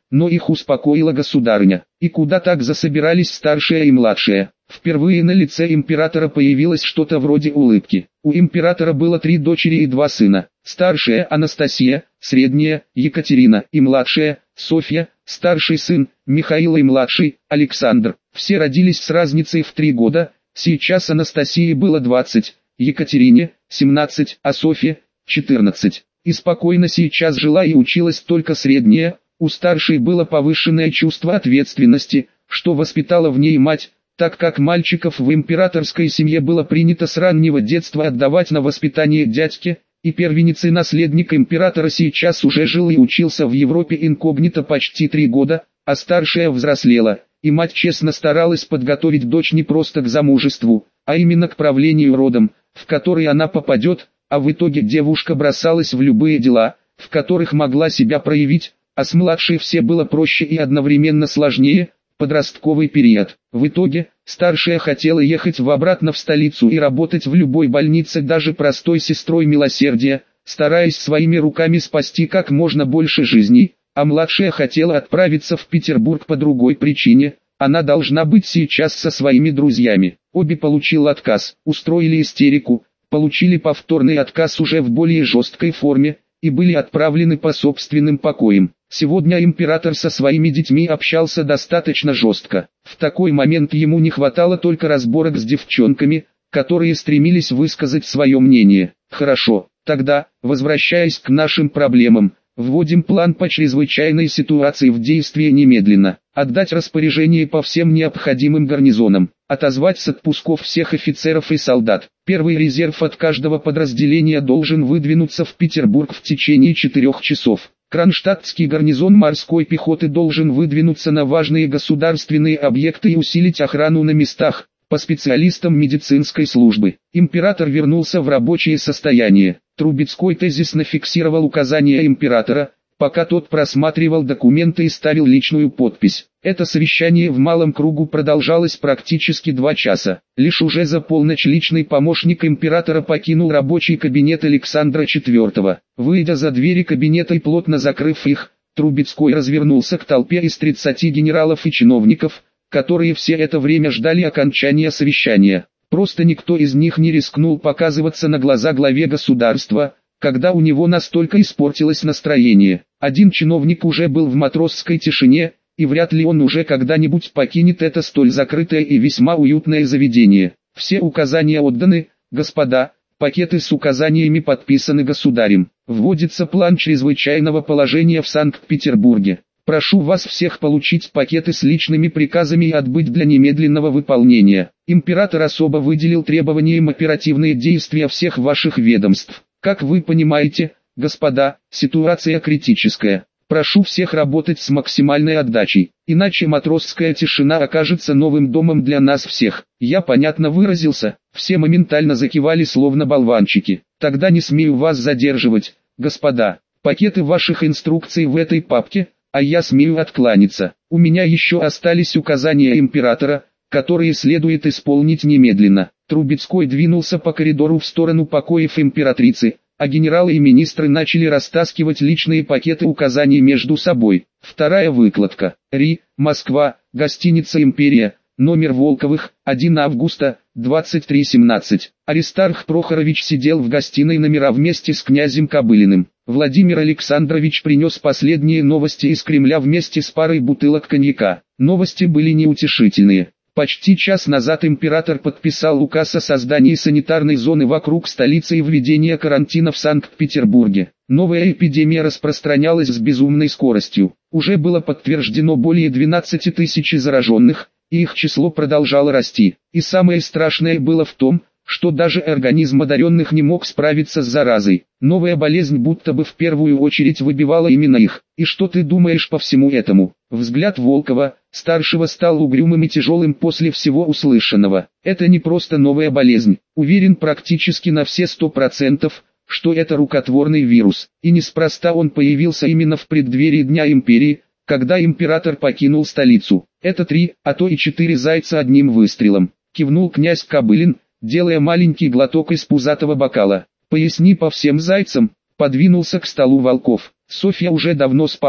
но их успокоила государыня. И куда так засобирались старшая и младшая? Впервые на лице императора появилось что-то вроде улыбки. У императора было 3 дочери и 2 сына. Старшая Анастасия, средняя Екатерина и младшая Софья, старший сын Михаил и младший Александр. Все родились с разницей в 3 года. Сейчас Анастасии было 20, Екатерине 17, а Софье 14. И спокойно сейчас жила и училась только средняя. У старшей было повышенное чувство ответственности, что воспитала в ней мать, так как мальчиков в императорской семье было принято с раннего детства отдавать на воспитание дядьке, и первенец и наследник императора сейчас уже жил и учился в Европе инкогнито почти 3 года, а старшая взрослела, и мать честно старалась подготовить дочь не просто к замужеству, а именно к правлению родом, в который она попадет, а в итоге девушка бросалась в любые дела, в которых могла себя проявить, а с младшей все было проще и одновременно сложнее. Подростковый период. В итоге, старшая хотела ехать обратно в столицу и работать в любой больнице даже простой сестрой милосердия, стараясь своими руками спасти как можно больше жизней, а младшая хотела отправиться в Петербург по другой причине, она должна быть сейчас со своими друзьями. Обе получили отказ, устроили истерику, получили повторный отказ уже в более жесткой форме, и были отправлены по собственным покоям. Сегодня император со своими детьми общался достаточно жестко. В такой момент ему не хватало только разборок с девчонками, которые стремились высказать свое мнение. Хорошо, тогда, возвращаясь к нашим проблемам, вводим план по чрезвычайной ситуации в действие немедленно. Отдать распоряжение по всем необходимым гарнизонам. Отозвать с отпусков всех офицеров и солдат. Первый резерв от каждого подразделения должен выдвинуться в Петербург в течение 4 часов. Кронштадтский гарнизон морской пехоты должен выдвинуться на важные государственные объекты и усилить охрану на местах, по специалистам медицинской службы. Император вернулся в рабочее состояние. Трубецкой тезисно фиксировал указания императора, пока тот просматривал документы и ставил личную подпись. Это совещание в малом кругу продолжалось практически 2 часа. Лишь уже за полночь личный помощник императора покинул рабочий кабинет Александра IV. Выйдя за двери кабинета и плотно закрыв их, Трубецкой развернулся к толпе из 30 генералов и чиновников, которые все это время ждали окончания совещания. Просто никто из них не рискнул показываться на глаза главе государства, когда у него настолько испортилось настроение. Один чиновник уже был в матросской тишине, и вряд ли он уже когда-нибудь покинет это столь закрытое и весьма уютное заведение. Все указания отданы, господа, пакеты с указаниями подписаны государем. Вводится план чрезвычайного положения в Санкт-Петербурге. Прошу вас всех получить пакеты с личными приказами и отбыть для немедленного выполнения. Император особо выделил требованиям оперативные действия всех ваших ведомств. Как вы понимаете, господа, ситуация критическая. Прошу всех работать с максимальной отдачей, иначе матросская тишина окажется новым домом для нас всех. Я понятно выразился, все моментально закивали словно болванчики. Тогда не смею вас задерживать, господа. Пакеты ваших инструкций в этой папке, а я смею откланяться. У меня еще остались указания императора, которые следует исполнить немедленно. Трубецкой двинулся по коридору в сторону покоев императрицы, а генералы и министры начали растаскивать личные пакеты указаний между собой. Вторая выкладка. Ри, Москва, гостиница «Империя», номер Волковых, 1 августа, 23:17. Аристарх Прохорович сидел в гостиной номера вместе с князем Кобылиным. Владимир Александрович принес последние новости из Кремля вместе с парой бутылок коньяка. Новости были неутешительные. Почти час назад император подписал указ о создании санитарной зоны вокруг столицы и введении карантина в Санкт-Петербурге. Новая эпидемия распространялась с безумной скоростью. Уже было подтверждено более 12 тысяч зараженных, и их число продолжало расти. И самое страшное было в том, что даже организм одаренных не мог справиться с заразой. Новая болезнь будто бы в первую очередь выбивала именно их. И что ты думаешь по всему этому? Взгляд Волкова, старшего, стал угрюмым и тяжелым после всего услышанного. Это не просто новая болезнь. Уверен практически на все 100%, что это рукотворный вирус. И неспроста он появился именно в преддверии Дня Империи, когда император покинул столицу. Это 3, а то и 4 зайца одним выстрелом. Кивнул князь Кобылин, делая маленький глоток из пузатого бокала. Поясни по всем зайцам. Подвинулся к столу Волков. Софья уже давно спала,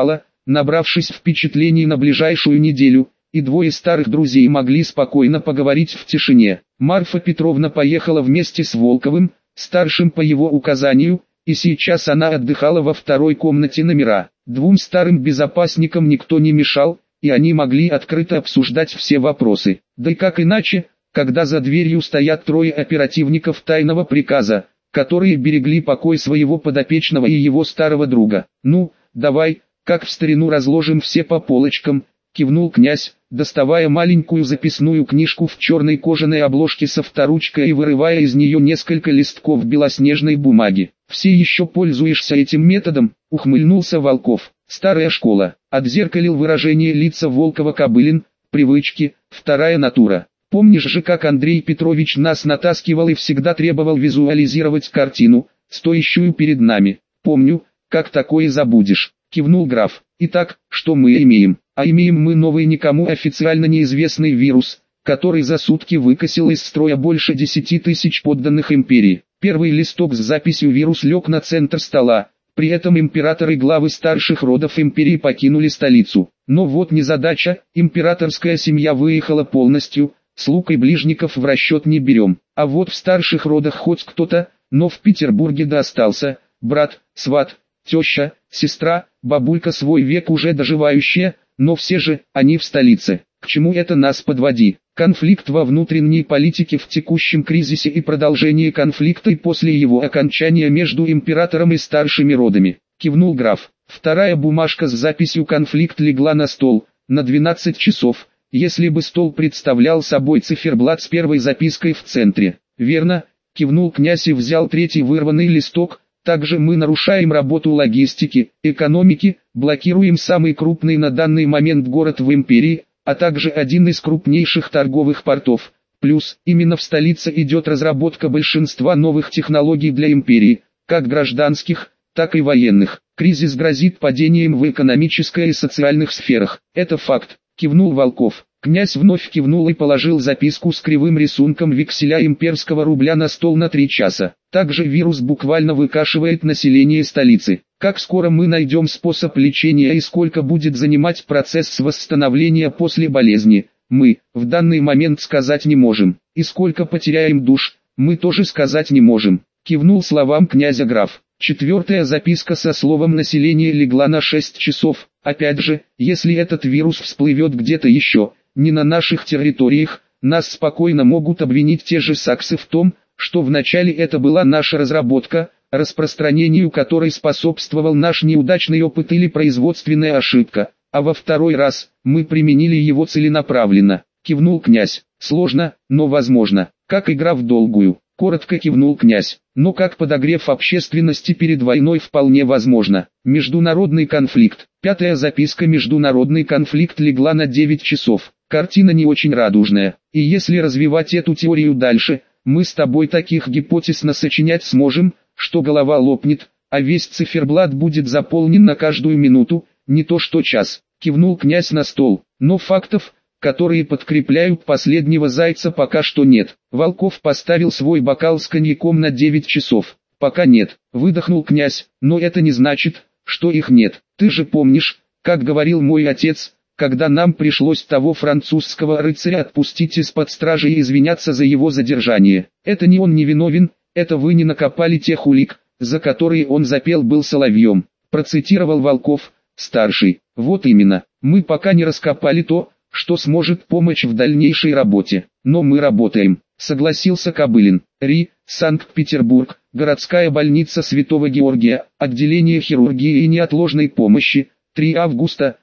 набравшись впечатлений на ближайшую неделю, и двое старых друзей могли спокойно поговорить в тишине. Марфа Петровна поехала вместе с Волковым, старшим по его указанию, и сейчас она отдыхала во второй комнате номера. Двум старым безопасникам никто не мешал, и они могли открыто обсуждать все вопросы. Да и как иначе, когда за дверью стоят трое оперативников тайного приказа, которые берегли покой своего подопечного и его старого друга. «Ну, давай, как в старину разложим все по полочкам», — кивнул князь, доставая маленькую записную книжку в черной кожаной обложке со авторучкой и вырывая из нее несколько листков белоснежной бумаги. «Все еще пользуешься этим методом?» — ухмыльнулся Волков. «Старая школа», — отзеркалил выражение лица Волкова-Кобылин, «привычки, вторая натура. Помнишь же, как Андрей Петрович нас натаскивал и всегда требовал визуализировать картину, стоящую перед нами?» «Помню, как такое забудешь», — кивнул граф. «Итак, что мы имеем?» «А имеем мы новый никому официально неизвестный вирус, который за сутки выкосил из строя больше 10 тысяч подданных империи». Первый листок с записью «Вирус» лег на центр стола. При этом императоры и главы старших родов империи покинули столицу. Но вот незадача, императорская семья выехала полностью, слуг и ближников в расчет не берем. А вот в старших родах хоть кто-то, но в Петербурге достался, брат, сват, теща, сестра, бабулька свой век уже доживающая, но все же, они в столице. К чему это нас подводи? Конфликт во внутренней политике в текущем кризисе и продолжение конфликта и после его окончания между императором и старшими родами, кивнул граф. Вторая бумажка с записью «Конфликт» легла на стол, на 12 часов, если бы стол представлял собой циферблат с первой запиской в центре. Верно, кивнул князь и взял третий вырванный листок. Также мы нарушаем работу логистики, экономики, блокируем самый крупный на данный момент город в империи, а также один из крупнейших торговых портов. Плюс, именно в столице идет разработка большинства новых технологий для империи, как гражданских, так и военных. Кризис грозит падением в экономической и социальных сферах. Это факт, кивнул Волков. Князь вновь кивнул и положил записку с кривым рисунком векселя имперского рубля на стол на 3 часа. Также вирус буквально выкашивает население столицы. Как скоро мы найдем способ лечения и сколько будет занимать процесс восстановления после болезни, мы, в данный момент сказать не можем. И сколько потеряем душ, мы тоже сказать не можем. Кивнул словам князя граф. Четвертая записка со словом «население» легла на 6 часов. Опять же, если этот вирус всплывет где-то еще, не на наших территориях, нас спокойно могут обвинить те же саксы в том, что вначале это была наша разработка, распространению которой способствовал наш неудачный опыт или производственная ошибка, а во второй раз мы применили его целенаправленно. Кивнул князь. Сложно, но возможно. Как игра в долгую. Коротко кивнул князь. Но как подогрев общественности перед войной вполне возможно. Международный конфликт. Пятая записка «Международный конфликт» легла на 9 часов. Картина не очень радужная. И если развивать эту теорию дальше, мы с тобой таких гипотез насочинять сможем, что голова лопнет, а весь циферблат будет заполнен на каждую минуту, не то что час. Кивнул князь на стол. Но фактов, которые подкрепляют последнего зайца, пока что нет. Волков поставил свой бокал с коньяком на 9 часов. Пока нет, выдохнул князь, но это не значит, что их нет. Ты же помнишь, как говорил мой отец, когда нам пришлось того французского рыцаря отпустить из-под стражи и извиняться за его задержание. Это не он не виновен, это вы не накопали тех улик, за которые он запел был соловьем. Процитировал Волков, старший. Вот именно, мы пока не раскопали то, что сможет помочь в дальнейшей работе. Но мы работаем, согласился Кобылин. РИ, Санкт-Петербург, городская больница Святого Георгия, отделение хирургии и неотложной помощи, 3 августа,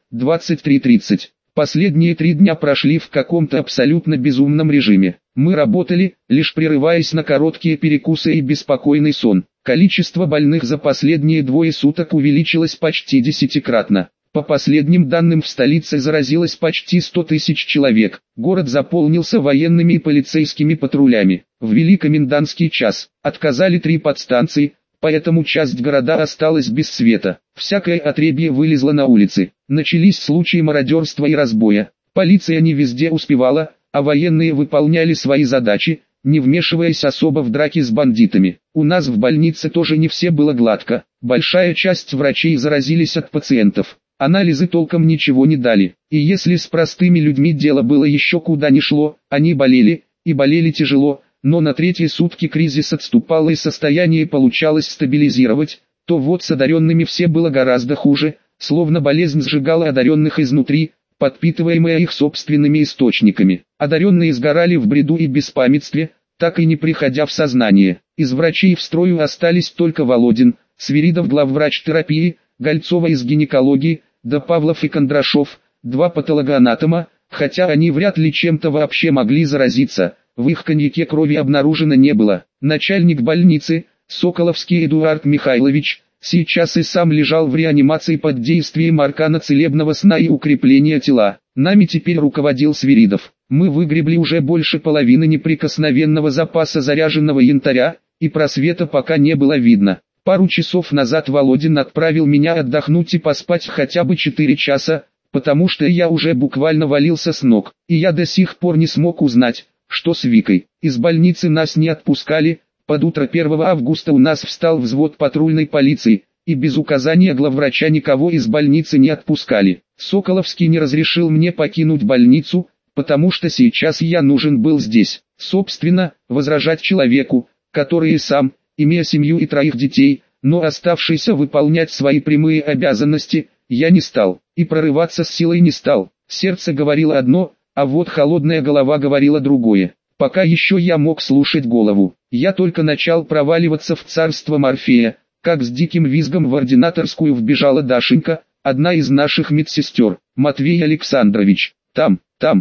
23:30. Последние 3 дня прошли в каком-то абсолютно безумном режиме. Мы работали, лишь прерываясь на короткие перекусы и беспокойный сон. Количество больных за последние 2 суток увеличилось почти 10-кратно. По последним данным в столице заразилось почти 100 тысяч человек. Город заполнился военными и полицейскими патрулями. Ввели комендантский час. Отказали 3 подстанции, поэтому часть города осталась без света. Всякое отребье вылезло на улицы. Начались случаи мародерства и разбоя. Полиция не везде успевала, а военные выполняли свои задачи, не вмешиваясь особо в драки с бандитами. У нас в больнице тоже не все было гладко. Большая часть врачей заразились от пациентов. Анализы толком ничего не дали. И если с простыми людьми дело было еще куда ни шло, они болели, и болели тяжело, но на третьи сутки кризис отступал и состояние получалось стабилизировать, то вот с одаренными все было гораздо хуже, словно болезнь сжигала одаренных изнутри, подпитываемая их собственными источниками. Одаренные сгорали в бреду и беспамятстве, так и не приходя в сознание. Из врачей в строю остались только Володин, Свиридов главврач терапии, Гольцова из гинекологии, да Павлов и Кондрашов, два патологоанатома, хотя они вряд ли чем-то вообще могли заразиться, в их коньяке крови обнаружено не было. Начальник больницы, Соколовский Эдуард Михайлович, сейчас и сам лежал в реанимации под действием аркана целебного сна и укрепления тела. Нами теперь руководил Свиридов. Мы выгребли уже больше половины неприкосновенного запаса заряженного янтаря, и просвета пока не было видно. Пару часов назад Володин отправил меня отдохнуть и поспать хотя бы 4 часа, потому что я уже буквально валился с ног, и я до сих пор не смог узнать, что с Викой. Из больницы нас не отпускали, под утро 1 августа у нас встал взвод патрульной полиции, и без указания главврача никого из больницы не отпускали. Соколовский не разрешил мне покинуть больницу, потому что сейчас я нужен был здесь. Собственно, возражать человеку, который и сам, имея семью и 3 детей, но оставшийся выполнять свои прямые обязанности, я не стал, и прорываться с силой не стал. Сердце говорило одно, а вот холодная голова говорила другое. Пока еще я мог слушать голову, я только начал проваливаться в царство Морфея, как с диким визгом в ординаторскую вбежала Дашенька, одна из наших медсестер. Матвей Александрович, там.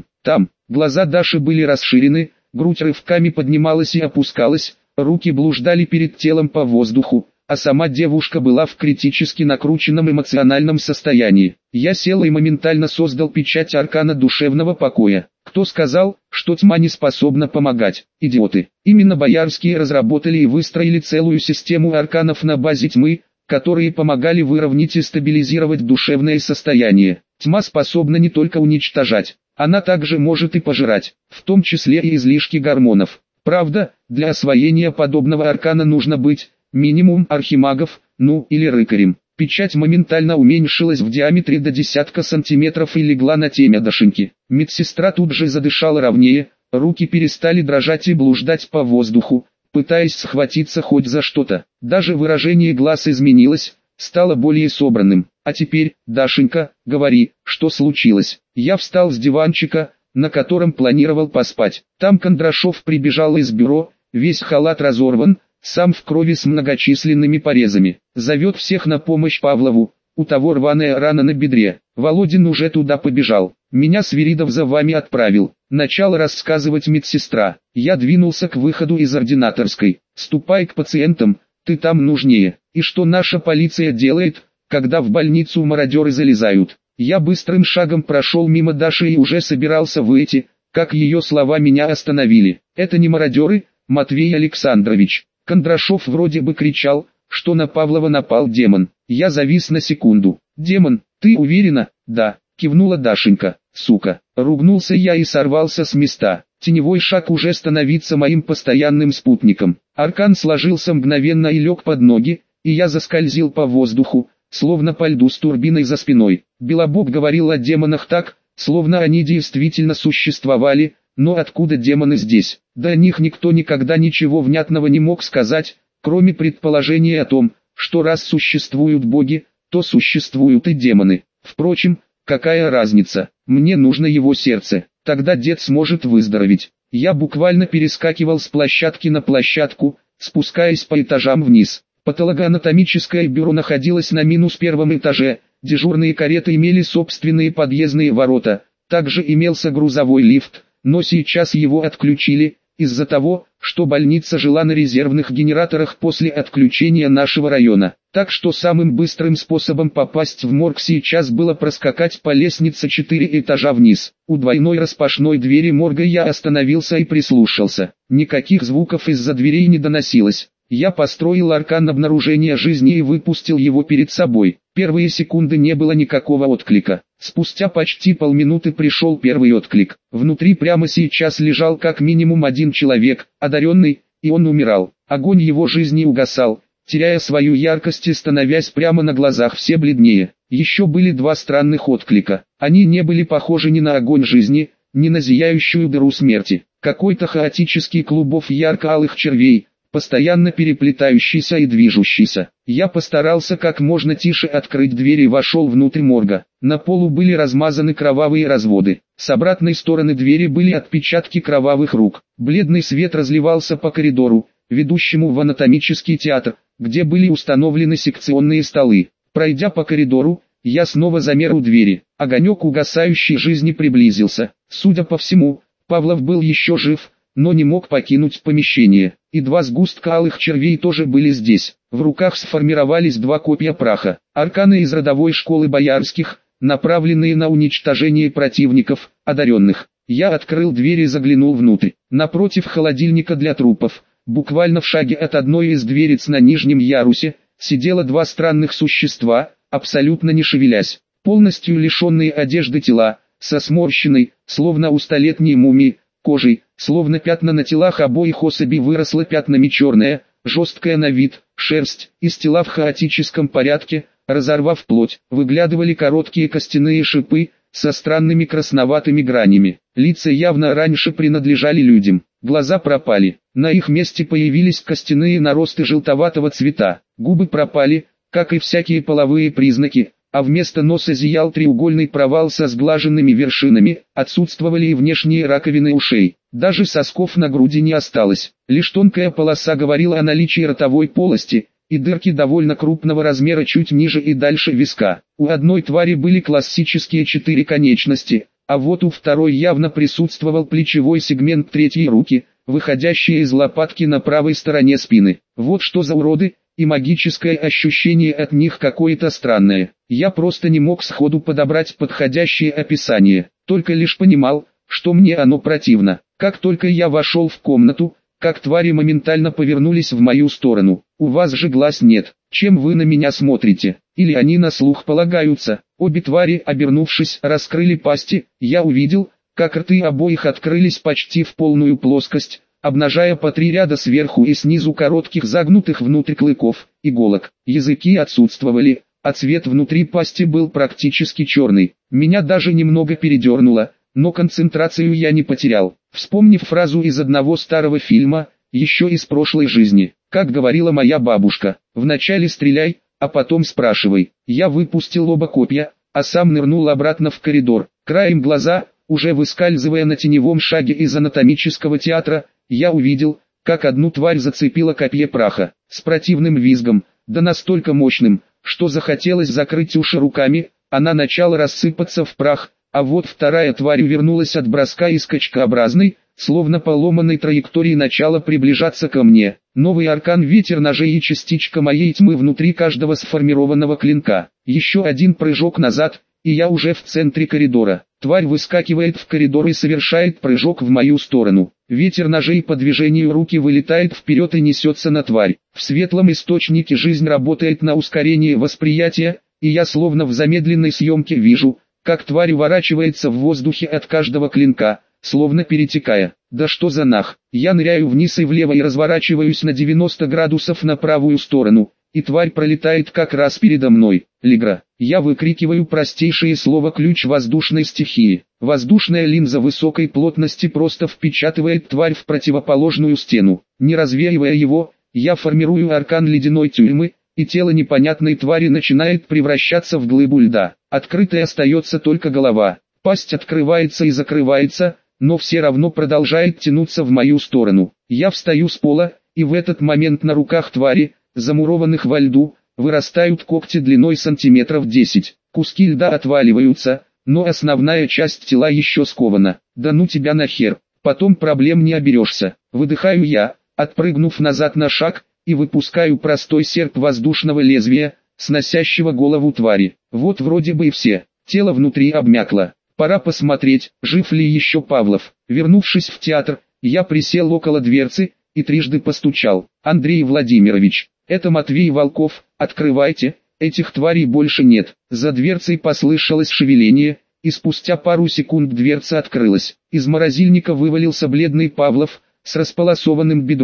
Глаза Даши были расширены, грудь рывками поднималась и опускалась, руки блуждали перед телом по воздуху, а сама девушка была в критически накрученном эмоциональном состоянии. Я сел и моментально создал печать аркана душевного покоя. Кто сказал, что тьма не способна помогать? Идиоты. Именно боярские разработали и выстроили целую систему арканов на базе тьмы, которые помогали выровнять и стабилизировать душевное состояние. Тьма способна не только уничтожать, она также может и пожирать, в том числе и излишки гормонов. Правда, для освоения подобного аркана нужно быть, минимум архимагов, или рыкарем. Печать моментально уменьшилась в диаметре до десятка сантиметров и легла на темя Дашеньки. Медсестра тут же задышала ровнее, руки перестали дрожать и блуждать по воздуху, пытаясь схватиться хоть за что-то. Даже выражение глаз изменилось, стало более собранным. А теперь, Дашенька, говори, что случилось. Я встал с диванчика, на котором планировал поспать. Там Кондрашов прибежал из бюро, весь халат разорван, сам в крови с многочисленными порезами. Зовет всех на помощь Павлову, у того рваная рана на бедре. Володин уже туда побежал. Меня Свиридов за вами отправил. Начала рассказывать медсестра. Я двинулся к выходу из ординаторской. Ступай к пациентам, ты там нужнее. И что наша полиция делает, когда в больницу мародеры залезают? Я быстрым шагом прошел мимо Даши и уже собирался выйти, как ее слова меня остановили. Это не мародеры, Матвей Александрович. Кондрашов вроде бы кричал, что на Павлова напал демон. Я завис на секунду. Демон, ты уверена? Да, кивнула Дашенька. Сука. Ругнулся я и сорвался с места. Теневой шаг уже становится моим постоянным спутником. Аркан сложился мгновенно и лег под ноги, и я заскользил по воздуху, словно по льду с турбиной за спиной. Белобог говорил о демонах так, словно они действительно существовали, но откуда демоны здесь? Да о них никто никогда ничего внятного не мог сказать, кроме предположения о том, что раз существуют боги, то существуют и демоны. Впрочем, какая разница, мне нужно его сердце, тогда дед сможет выздороветь. Я буквально перескакивал с площадки на площадку, спускаясь по этажам вниз. Патологоанатомическое бюро находилось на -1 этаже, дежурные кареты имели собственные подъездные ворота, также имелся грузовой лифт, но сейчас его отключили, из-за того, что больница жила на резервных генераторах после отключения нашего района. Так что самым быстрым способом попасть в морг сейчас было проскакать по лестнице 4 этажа вниз. У двойной распашной двери морга я остановился и прислушался. Никаких звуков из-за дверей не доносилось. Я построил аркан обнаружения жизни и выпустил его перед собой. Первые секунды не было никакого отклика. Спустя почти полминуты пришел первый отклик. Внутри прямо сейчас лежал как минимум один человек, одаренный, и он умирал. Огонь его жизни угасал, теряя свою яркость и становясь прямо на глазах все бледнее. Еще были два странных отклика. Они не были похожи ни на огонь жизни, ни на зияющую дыру смерти. Какой-то хаотический клубов ярко-алых червей, постоянно переплетающийся и движущийся. Я постарался как можно тише открыть дверь и вошел внутрь морга. На полу были размазаны кровавые разводы. С обратной стороны двери были отпечатки кровавых рук. Бледный свет разливался по коридору, ведущему в анатомический театр, где были установлены секционные столы. Пройдя по коридору, я снова замер у двери. Огонек угасающей жизни приблизился. Судя по всему, Павлов был еще жив, но не мог покинуть помещение. И два сгустка алых червей тоже были здесь. В руках сформировались два копья праха. Арканы из родовой школы боярских, направленные на уничтожение противников, одаренных. Я открыл дверь и заглянул внутрь. Напротив холодильника для трупов, буквально в шаге от одной из дверец на нижнем ярусе, сидело два странных существа, абсолютно не шевелясь. Полностью лишенные одежды тела, со сморщенной, словно у столетней мумии, кожей, словно пятна на телах обоих особей выросло пятнами черная, жесткая на вид, шерсть, из тела в хаотическом порядке, разорвав плоть, выглядывали короткие костяные шипы, со странными красноватыми гранями. Лица явно раньше принадлежали людям, глаза пропали, на их месте появились костяные наросты желтоватого цвета, губы пропали, как и всякие половые признаки, а вместо носа зиял треугольный провал со сглаженными вершинами, отсутствовали и внешние раковины ушей, даже сосков на груди не осталось, лишь тонкая полоса говорила о наличии ротовой полости, и дырки довольно крупного размера чуть ниже и дальше виска. У одной твари были классические 4 конечности, а вот у второй явно присутствовал плечевой сегмент третьей руки, выходящий из лопатки на правой стороне спины. Вот что за уроды! И магическое ощущение от них какое-то странное. Я просто не мог сходу подобрать подходящее описание, только лишь понимал, что мне оно противно. Как только я вошел в комнату, как твари моментально повернулись в мою сторону. У вас же глаз нет, чем вы на меня смотрите? Или они на слух полагаются? Обе твари, обернувшись, раскрыли пасти. Я увидел, как рты обоих открылись почти в полную плоскость, обнажая по 3 ряда сверху и снизу коротких загнутых внутрь клыков, иголок. Языки отсутствовали, а цвет внутри пасти был практически черный. Меня даже немного передернуло, но концентрацию я не потерял, вспомнив фразу из одного старого фильма, еще из прошлой жизни. Как говорила моя бабушка, вначале стреляй, а потом спрашивай. Я выпустил оба копья, а сам нырнул обратно в коридор. Краем глаза, уже выскальзывая на теневом шаге из анатомического театра, я увидел, как одну тварь зацепила копье праха, с противным визгом, да настолько мощным, что захотелось закрыть уши руками, она начала рассыпаться в прах, а вот вторая тварь увернулась от броска и скачкообразной, словно поломанной траектории начала приближаться ко мне. Новый аркан ветер ножей и частичка моей тьмы внутри каждого сформированного клинка. Еще один прыжок назад, и я уже в центре коридора. Тварь выскакивает в коридор и совершает прыжок в мою сторону. Ветер ножей по движению руки вылетает вперед и несется на тварь. В светлом источнике жизнь работает на ускорение восприятия, и я словно в замедленной съемке вижу, как тварь уворачивается в воздухе от каждого клинка, словно перетекая. Да что за нах? Я ныряю вниз и влево и разворачиваюсь на 90 градусов на правую сторону, и тварь пролетает как раз передо мной. Лигра. Я выкрикиваю простейшее слово ключ воздушной стихии. Воздушная линза высокой плотности просто впечатывает тварь в противоположную стену. Не развеивая его, я формирую аркан ледяной тюрьмы, и тело непонятной твари начинает превращаться в глыбу льда. Открытой остается только голова. Пасть открывается и закрывается, но все равно продолжает тянуться в мою сторону. Я встаю с пола, и в этот момент на руках твари, замурованных во льду, вырастают когти длиной сантиметров 10. Куски льда отваливаются, но основная часть тела еще скована. Да ну тебя нахер, потом проблем не оберешься. Выдыхаю я, отпрыгнув назад на шаг, и выпускаю простой серп воздушного лезвия, сносящего голову твари. Вот вроде бы и все. Тело внутри обмякло. Пора посмотреть, жив ли еще Павлов. Вернувшись в театр, я присел около дверцы и трижды постучал. Андрей Владимирович, это Матвей Волков, открывайте, этих тварей больше нет. За дверцей послышалось шевеление, и спустя пару секунд дверца открылась. Из морозильника вывалился бледный Павлов, с располосованным бедром,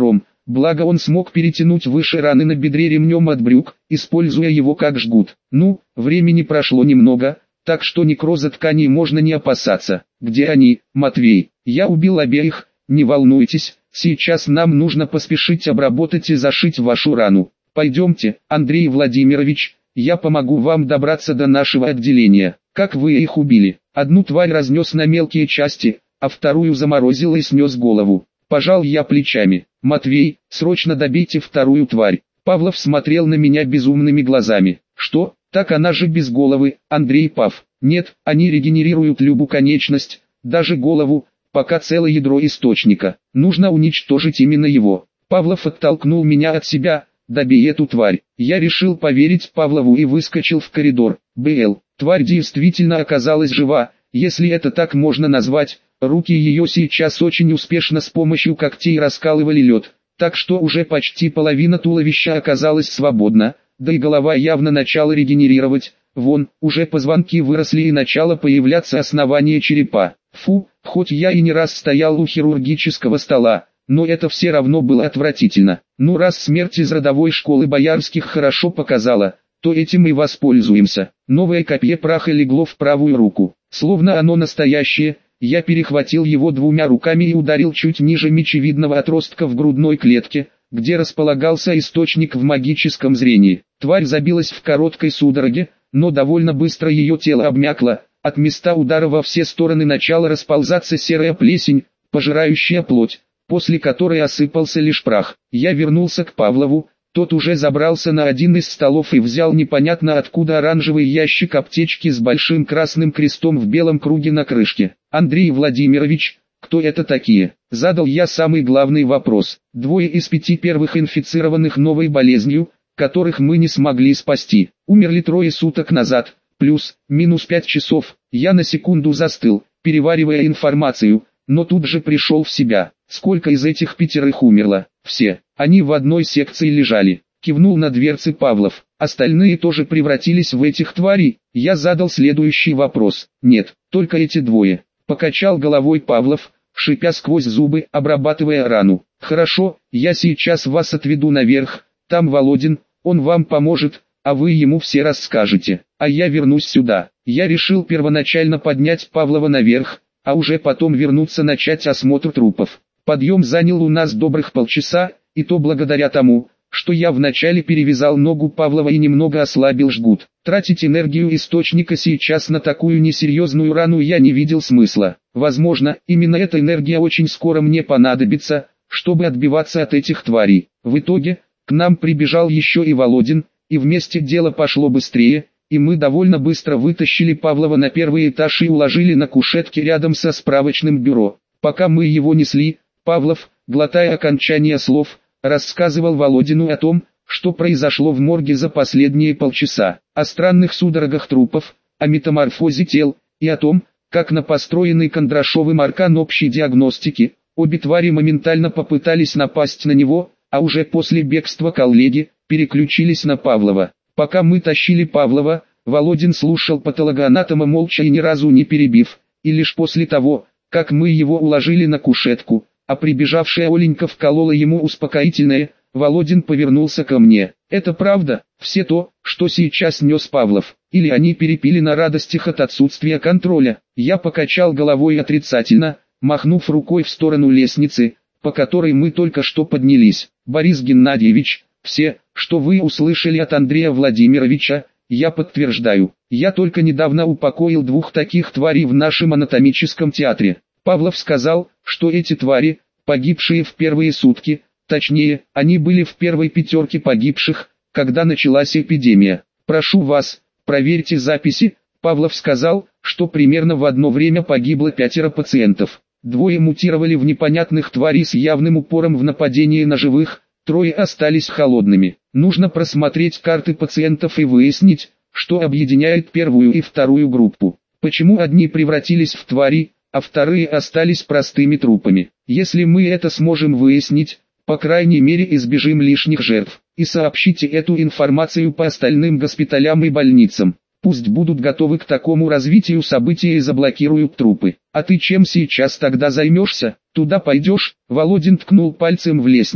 благо он смог перетянуть выше раны на бедре ремнем от брюк, используя его как жгут. Ну, времени прошло немного, так что некроза тканей можно не опасаться. Где они, Матвей? Я убил обеих, не волнуйтесь, сейчас нам нужно поспешить обработать и зашить вашу рану. Пойдемте, Андрей Владимирович, я помогу вам добраться до нашего отделения. Как вы их убили? Одну тварь разнес на мелкие части, а вторую заморозил и снес голову. Пожал я плечами. Матвей, срочно добейте вторую тварь. Павлов смотрел на меня безумными глазами. Что? Так она же без головы, Андрей Пав. Нет, они регенерируют любую конечность, даже голову, пока целое ядро источника. Нужно уничтожить именно его. Павлов оттолкнул меня от себя. Добей эту тварь. Я решил поверить Павлову и выскочил в коридор. Тварь действительно оказалась жива, если это так можно назвать. Руки ее сейчас очень успешно с помощью когтей раскалывали лед, так что уже почти половина туловища оказалась свободна, да и голова явно начала регенерировать. Вон, уже позвонки выросли и начало появляться основание черепа. Фу, хоть я и не раз стоял у хирургического стола, но это все равно было отвратительно. Ну раз смерть из родовой школы Боярских хорошо показала, то этим и воспользуемся. Новое копье праха легло в правую руку. Словно оно настоящее, я перехватил его двумя руками и ударил чуть ниже мечевидного отростка в грудной клетке, где располагался источник в магическом зрении. Тварь забилась в короткой судороге, но довольно быстро ее тело обмякло. От места удара во все стороны начала расползаться серая плесень, пожирающая плоть, после которой осыпался лишь прах. Я вернулся к Павлову, тот уже забрался на один из столов и взял непонятно откуда оранжевый ящик аптечки с большим красным крестом в белом круге на крышке. «Андрей Владимирович, кто это такие?» Задал я самый главный вопрос. 2 из 5 первых инфицированных новой болезнью, которых мы не смогли спасти, умерли 3 суток назад, плюс-минус 5 часов. Я на секунду застыл, переваривая информацию, но тут же пришел в себя. Сколько из этих 5 умерло? Все. Они в одной секции лежали. Кивнул на дверцы Павлов. Остальные тоже превратились в этих тварей. Я задал следующий вопрос. Нет, только эти 2. Покачал головой Павлов, шипя сквозь зубы, обрабатывая рану. Хорошо, я сейчас вас отведу наверх. Там Володин, он вам поможет, а вы ему все расскажете. А я вернусь сюда. Я решил первоначально поднять Павлова наверх, а уже потом вернуться начать осмотр трупов. Подъем занял у нас добрых полчаса, и то благодаря тому, что я вначале перевязал ногу Павлова и немного ослабил жгут. Тратить энергию источника сейчас на такую несерьезную рану я не видел смысла. Возможно, именно эта энергия очень скоро мне понадобится, чтобы отбиваться от этих тварей. В итоге, к нам прибежал еще и Володин, и вместе дело пошло быстрее, и мы довольно быстро вытащили Павлова на первый этаж и уложили на кушетке рядом со справочным бюро. Пока мы его несли, Павлов, глотая окончание слов, рассказывал Володину о том, что произошло в морге за последние полчаса, о странных судорогах трупов, о метаморфозе тел, и о том, как на построенный Кондрашовым аркан общей диагностики, обе твари моментально попытались напасть на него, а уже после бегства коллеги, переключились на Павлова. Пока мы тащили Павлова, Володин слушал патологоанатома молча и ни разу не перебив, и лишь после того, как мы его уложили на кушетку, а прибежавшая Оленька вколола ему успокоительное, Володин повернулся ко мне. «Это правда, все то, что сейчас нес Павлов, или они перепили на радостях от отсутствия контроля?» Я покачал головой отрицательно, махнув рукой в сторону лестницы, по которой мы только что поднялись. «Борис Геннадьевич, все, что вы услышали от Андрея Владимировича, я подтверждаю. Я только недавно упокоил 2 таких тварей в нашем анатомическом театре. Павлов сказал, что эти твари, погибшие в первые сутки, точнее, они были в первой 5 погибших, когда началась эпидемия. Прошу вас, проверьте записи. Павлов сказал, что примерно в одно время погибло 5 пациентов. 2 мутировали в непонятных тварей с явным упором в нападении на живых, 3 остались холодными. Нужно просмотреть карты пациентов и выяснить, что объединяет первую и вторую группу. Почему одни превратились в твари, а вторые остались простыми трупами. Если мы это сможем выяснить, по крайней мере избежим лишних жертв. И сообщите эту информацию по остальным госпиталям и больницам. Пусть будут готовы к такому развитию событий и заблокируют трупы. А ты чем сейчас тогда займешься? Туда пойдешь? Володин ткнул пальцем в лестницу.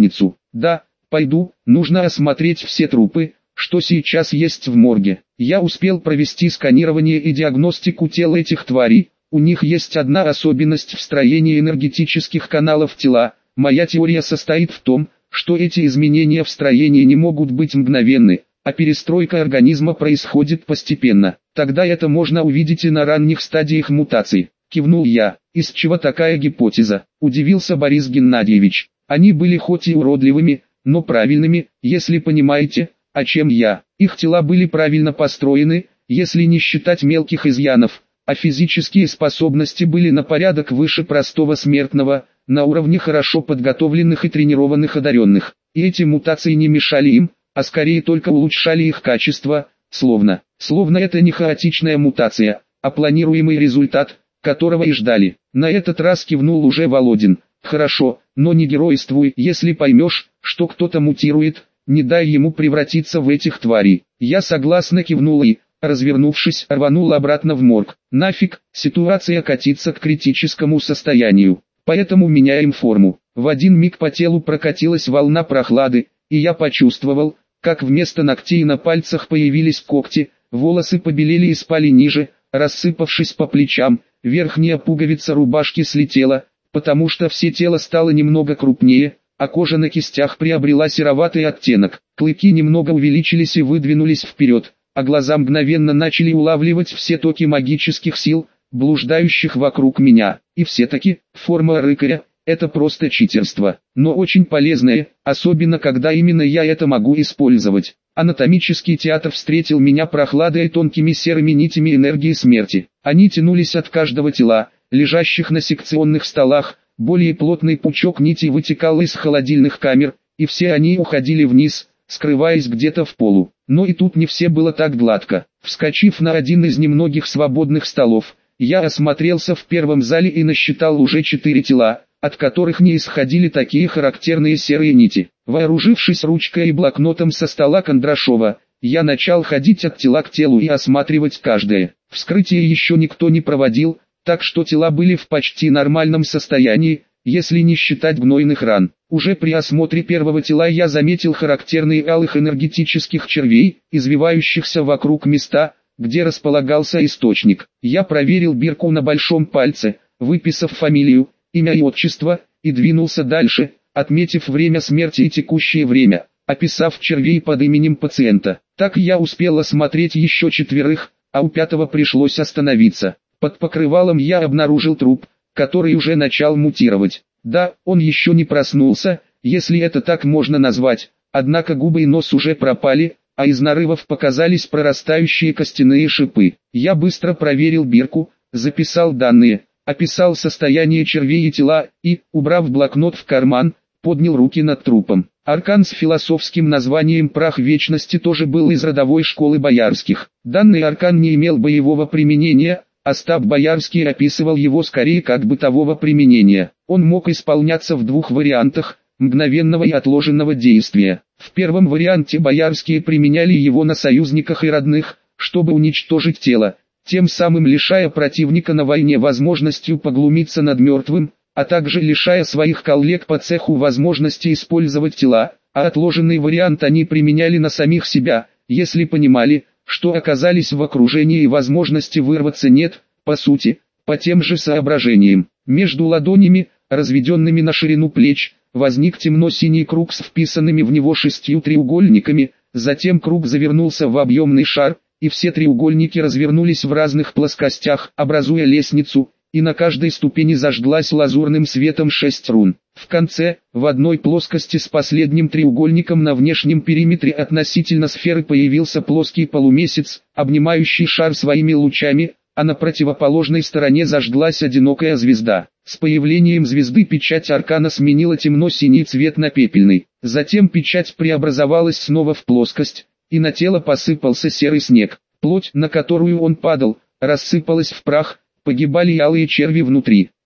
Да, пойду, нужно осмотреть все трупы, что сейчас есть в морге. Я успел провести сканирование и диагностику тел этих тварей. У них есть одна особенность в строении энергетических каналов тела. Моя теория состоит в том, что эти изменения в строении не могут быть мгновенны, а перестройка организма происходит постепенно. Тогда это можно увидеть и на ранних стадиях мутаций. Кивнул я. Из чего такая гипотеза? Удивился Борис Геннадьевич. Они были хоть и уродливыми, но правильными, если понимаете, о чем я. Их тела были правильно построены, если не считать мелких изъянов, а физические способности были на порядок выше простого смертного, на уровне хорошо подготовленных и тренированных одаренных. И эти мутации не мешали им, а скорее только улучшали их качество, словно это не хаотичная мутация, а планируемый результат, которого и ждали. На этот раз кивнул уже Володин. Хорошо, но не геройствуй, если поймешь, что кто-то мутирует, не дай ему превратиться в этих тварей. Я согласно кивнул и, развернувшись, рванул обратно в морг. Нафиг, ситуация катится к критическому состоянию. Поэтому меняем форму. В один миг по телу прокатилась волна прохлады, и я почувствовал, как вместо ногтей на пальцах появились когти, волосы побелели и спали ниже, рассыпавшись по плечам, верхняя пуговица рубашки слетела, потому что все тело стало немного крупнее, а кожа на кистях приобрела сероватый оттенок. Клыки немного увеличились и выдвинулись вперед, а глаза мгновенно начали улавливать все токи магических сил, блуждающих вокруг меня. И все-таки, форма рыкаря – это просто читерство, но очень полезное, особенно когда именно я это могу использовать. Анатомический театр встретил меня прохладой и тонкими серыми нитями энергии смерти. Они тянулись от каждого тела, лежащих на секционных столах. Более плотный пучок нитей вытекал из холодильных камер, и все они уходили вниз, скрываясь где-то в полу. Но и тут не все было так гладко. Вскочив на один из немногих свободных столов, я осмотрелся в первом зале и насчитал уже 4 тела, от которых не исходили такие характерные серые нити. Вооружившись ручкой и блокнотом со стола Кондрашова, я начал ходить от тела к телу и осматривать каждое. Вскрытие еще никто не проводил, так что тела были в почти нормальном состоянии, если не считать гнойных ран. Уже при осмотре первого тела я заметил характерные алых энергетических червей, извивающихся вокруг места, где располагался источник. Я проверил бирку на большом пальце, выписав фамилию, имя и отчество, и двинулся дальше, отметив время смерти и текущее время, описав червей под именем пациента. Так я успел осмотреть еще 4, а у 5-го пришлось остановиться. Под покрывалом я обнаружил труп, который уже начал мутировать. Да, он еще не проснулся, если это так можно назвать, однако губы и нос уже пропали, а из нарывов показались прорастающие костяные шипы. Я быстро проверил бирку, записал данные, описал состояние червей и тела, и, убрав блокнот в карман, поднял руки над трупом. Аркан с философским названием «Прах Вечности» тоже был из родовой школы боярских. Данный аркан не имел боевого применения, Остап Боярский описывал его скорее как бытового применения. Он мог исполняться в 2 вариантах – мгновенного и отложенного действия. В первом варианте боярские применяли его на союзниках и родных, чтобы уничтожить тело, тем самым лишая противника на войне возможностью поглумиться над мертвым, а также лишая своих коллег по цеху возможности использовать тела, а отложенный вариант они применяли на самих себя, если понимали, что оказались в окружении и возможности вырваться нет, по сути, по тем же соображениям. Между ладонями, разведенными на ширину плеч, возник темно-синий круг с вписанными в него 6 треугольниками, затем круг завернулся в объемный шар, и все треугольники развернулись в разных плоскостях, образуя лестницу, и на каждой ступени зажглась лазурным светом 6 рун. В конце, в одной плоскости с последним треугольником на внешнем периметре относительно сферы появился плоский полумесяц, обнимающий шар своими лучами, а на противоположной стороне зажглась одинокая звезда. С появлением звезды печать аркана сменила темно-синий цвет на пепельный. Затем печать преобразовалась снова в плоскость, и на тело посыпался серый снег. Плоть, на которую он падал, рассыпалась в прах, погибали и алые черви внутри.